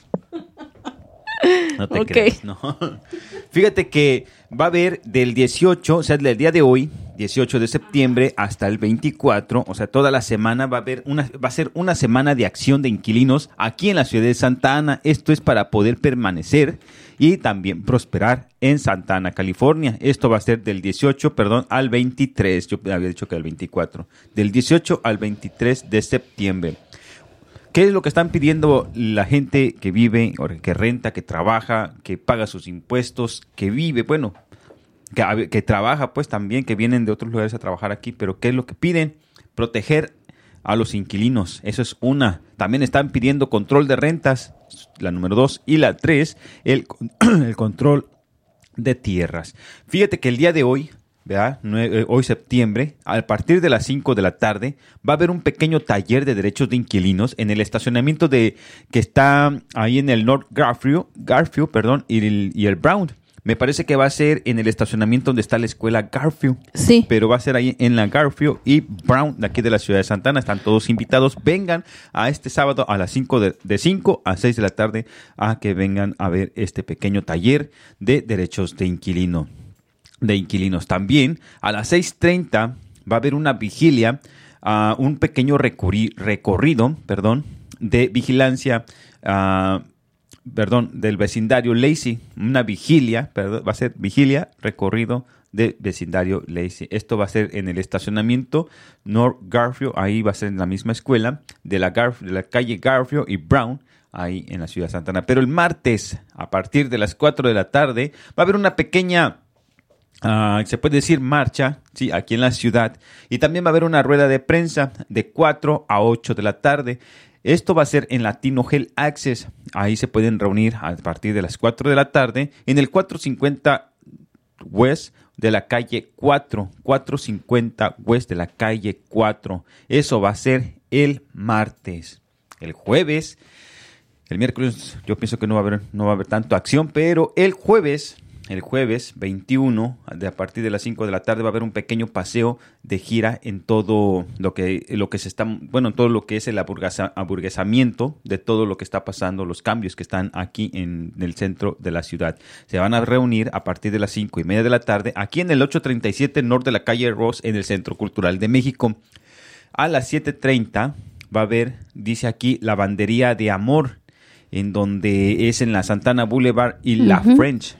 No te Ok. creas, no. Fíjate que va a haber del dieciocho, o sea, del día de hoy, dieciocho de septiembre hasta el veinticuatro, o sea, toda la semana va a haber una, va a ser una semana de acción de inquilinos aquí en la ciudad de Santa Ana. Esto es para poder permanecer y también prosperar en Santa Ana, California. Esto va a ser del dieciocho, perdón, al veintitrés. Yo había dicho que el veinticuatro. Del dieciocho al veintitrés de septiembre. ¿Qué es lo que están pidiendo la gente que vive, o que renta, que trabaja, que paga sus impuestos, que vive, bueno, que, que trabaja pues también, que vienen de otros lugares a trabajar aquí, pero qué es lo que piden? Proteger a los inquilinos, eso es una. También están pidiendo control de rentas, la número dos, y la tres, el, el control de tierras. Fíjate que el día de hoy, ¿verdad? Hoy septiembre, a partir de las cinco de la tarde, va a haber un pequeño taller de derechos de inquilinos en el estacionamiento de que está ahí en el North Garfield, Garfield perdón, y el, y el Brown. Me parece que va a ser en el estacionamiento donde está la escuela Garfield. Sí. Pero va a ser ahí en la Garfield y Brown, de aquí de la ciudad de Santa Ana. Están todos invitados. Vengan a este sábado a las cinco de, de cinco a seis de la tarde a que vengan a ver este pequeño taller de derechos de inquilino. De inquilinos. También a las seis treinta va a haber una vigilia, uh, un pequeño recurri- recorrido, perdón, de vigilancia, uh, perdón, del vecindario Lacey, una vigilia, perdón, va a ser vigilia, recorrido de vecindario Lacey. Esto va a ser en el estacionamiento North Garfield, ahí va a ser en la misma escuela, de la, Garf- de la calle Garfield y Brown, ahí en la ciudad de Santa Ana. Pero el martes, a partir de las cuatro de la tarde, va a haber una pequeña, uh, se puede decir marcha, sí, aquí en la ciudad, y también va a haber una rueda de prensa de cuatro a ocho de la tarde. Esto va a ser en Latino Hell Access. Ahí se pueden reunir a partir de las cuatro de la tarde en el cuatrocientos cincuenta West de la calle cuatro. cuatrocientos cincuenta West de la calle cuatro. Eso va a ser el martes. El jueves, el miércoles, yo pienso que no va a haber, no va a haber tanto acción, pero el jueves... El jueves veintiuno, de a partir de las cinco de la tarde, va a haber un pequeño paseo de gira en todo lo que, lo que se está, bueno, en todo lo que es el aburguesa, aburguesamiento de todo lo que está pasando, los cambios que están aquí en el centro de la ciudad. Se van a reunir a partir de las cinco y media de la tarde, aquí en el ochocientos treinta y siete Norte de la calle Ross, en el Centro Cultural de México. A las siete treinta va a haber, dice aquí, Lavandería de Amor, en donde es en la Santana Boulevard y uh-huh. La French.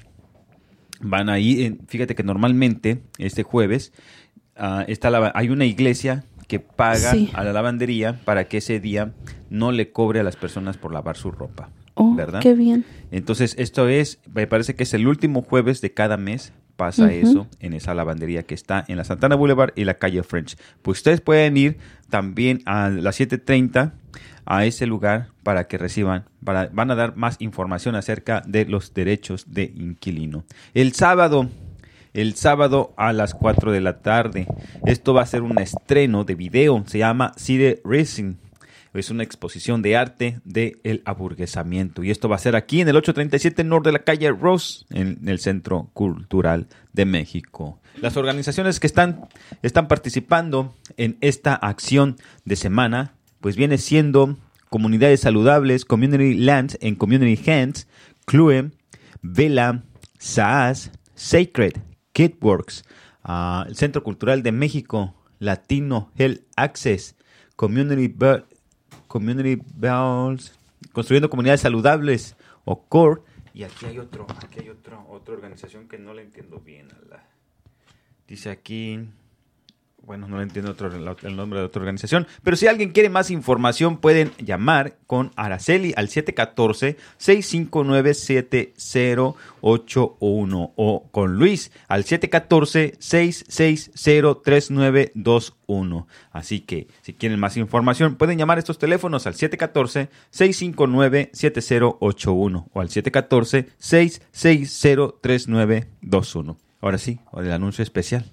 Van ahí, fíjate que normalmente este jueves uh, está la, hay una iglesia que paga sí. a la lavandería para que ese día no le cobre a las personas por lavar su ropa. Oh, ¿verdad? Qué bien. Entonces esto es, me parece que es el último jueves de cada mes, pasa uh-huh. eso en esa lavandería que está en la Santana Boulevard y la calle French. Pues ustedes pueden ir también a las siete treinta a ese lugar para que reciban, para, van a dar más información acerca de los derechos de inquilino. El sábado, el sábado a las cuatro de la tarde, esto va a ser un estreno de video, se llama City Racing. Es una exposición de arte del aburguesamiento. Y esto va a ser aquí en el ochocientos treinta y siete Norte de la calle Ross, en el Centro Cultural de México. Las organizaciones que están, están participando en esta acción de semana, pues viene siendo Comunidades Saludables, Community Lands en Community Hands, C L U E, Vela, S A S, Sacred, Kidworks, uh, el Centro Cultural de México, Latino Health Access, Community Be- Community Bells, Construyendo Comunidades Saludables, o C O R E, y aquí hay otro, aquí hay otro, otra organización que no la entiendo bien. La, dice aquí, bueno, no le entiendo otro, el nombre de otra organización, pero si alguien quiere más información pueden llamar con Araceli al siete uno cuatro, seis cinco nueve, siete cero ocho uno o con Luis al siete uno cuatro, seis seis cero, tres nueve dos uno. Así que si quieren más información pueden llamar a estos teléfonos al siete uno cuatro, seis cinco nueve, siete cero ocho uno o al siete uno cuatro, seis seis cero, tres nueve dos uno. Ahora sí, el anuncio especial.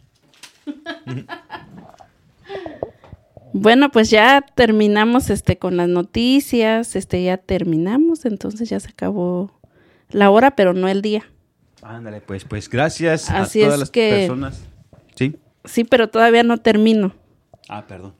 Bueno, pues ya terminamos este con las noticias, este ya terminamos, entonces ya se acabó la hora, pero no el día. Ándale, pues, pues gracias Así a todas es las que, personas. Sí. Sí, pero todavía no termino. Ah, perdón.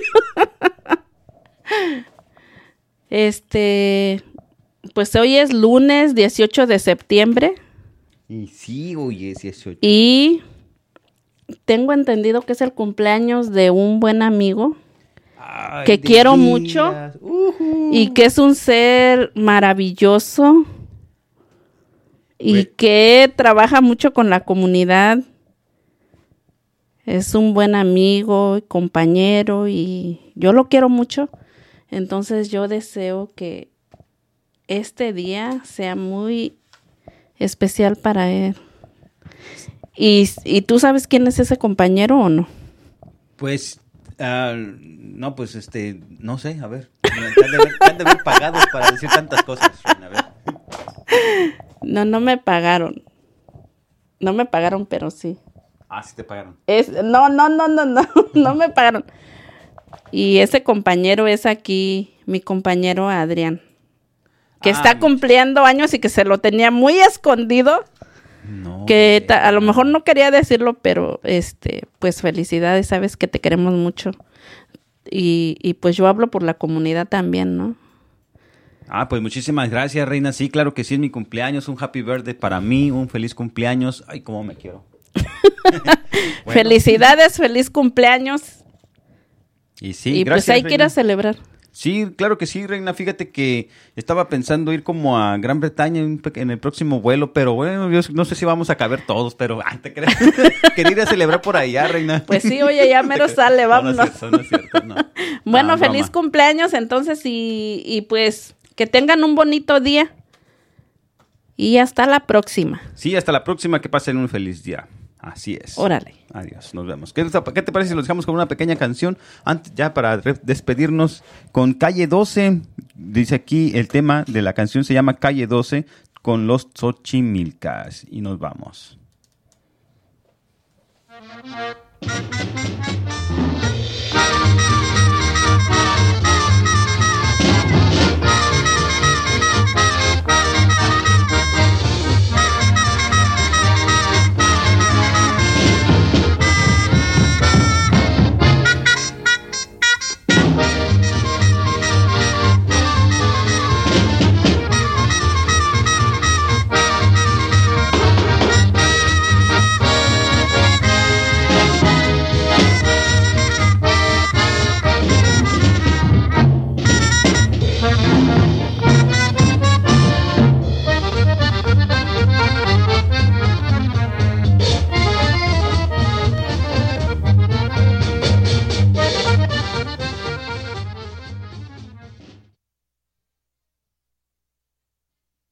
Este, pues hoy es lunes dieciocho de septiembre. Y sí, hoy es dieciocho. Y tengo entendido que es el cumpleaños de un buen amigo. Ay, que quiero días. mucho. Uh-huh. Y que es un ser maravilloso. y Pues- que trabaja mucho con la comunidad. Es un buen amigo, compañero y yo lo quiero mucho. Entonces yo deseo que este día sea muy especial para él. ¿Y, y tú sabes quién es ese compañero o no? Pues, ah, no, pues, este, no sé, a ver. Te han de haber, te han de haber pagado para decir tantas cosas. A ver. No, no me pagaron. No me pagaron, pero sí. Ah, sí te pagaron. Es, no, no, no, no, no, no me pagaron. Y ese compañero es aquí, mi compañero Adrián, que Ah, está cumpliendo años y que se lo tenía muy escondido. No, que ta- a lo mejor no quería decirlo, pero este, pues felicidades, sabes que te queremos mucho. Y, y pues yo hablo por la comunidad también, ¿no? Ah, pues muchísimas gracias, Reina. Sí, claro que sí, es mi cumpleaños. Un happy birthday para mí, un feliz cumpleaños. Ay, cómo me quiero. Bueno. Felicidades, feliz cumpleaños. Y sí, y gracias, pues hay que ir Reina. a celebrar. Sí, claro que sí, Reina. Fíjate que estaba pensando ir como a Gran Bretaña en, en el próximo vuelo, pero bueno, yo no sé si vamos a caber todos, pero ay, te crees. Quería ir a celebrar por allá, Reina. Pues sí, oye, ya mero sale, No, no es vámonos. cierto, no es cierto, no. Bueno, Ah, feliz broma. cumpleaños entonces y, y pues que tengan un bonito día. Y hasta la próxima. Sí, hasta la próxima, que pasen un feliz día. Así es. Órale. Adiós, nos vemos. ¿Qué, qué te parece si los dejamos con una pequeña canción antes ya para re- despedirnos con Calle doce? Dice aquí el tema de la canción se llama Calle doce con los Xochimilcas y nos vamos. Thank you.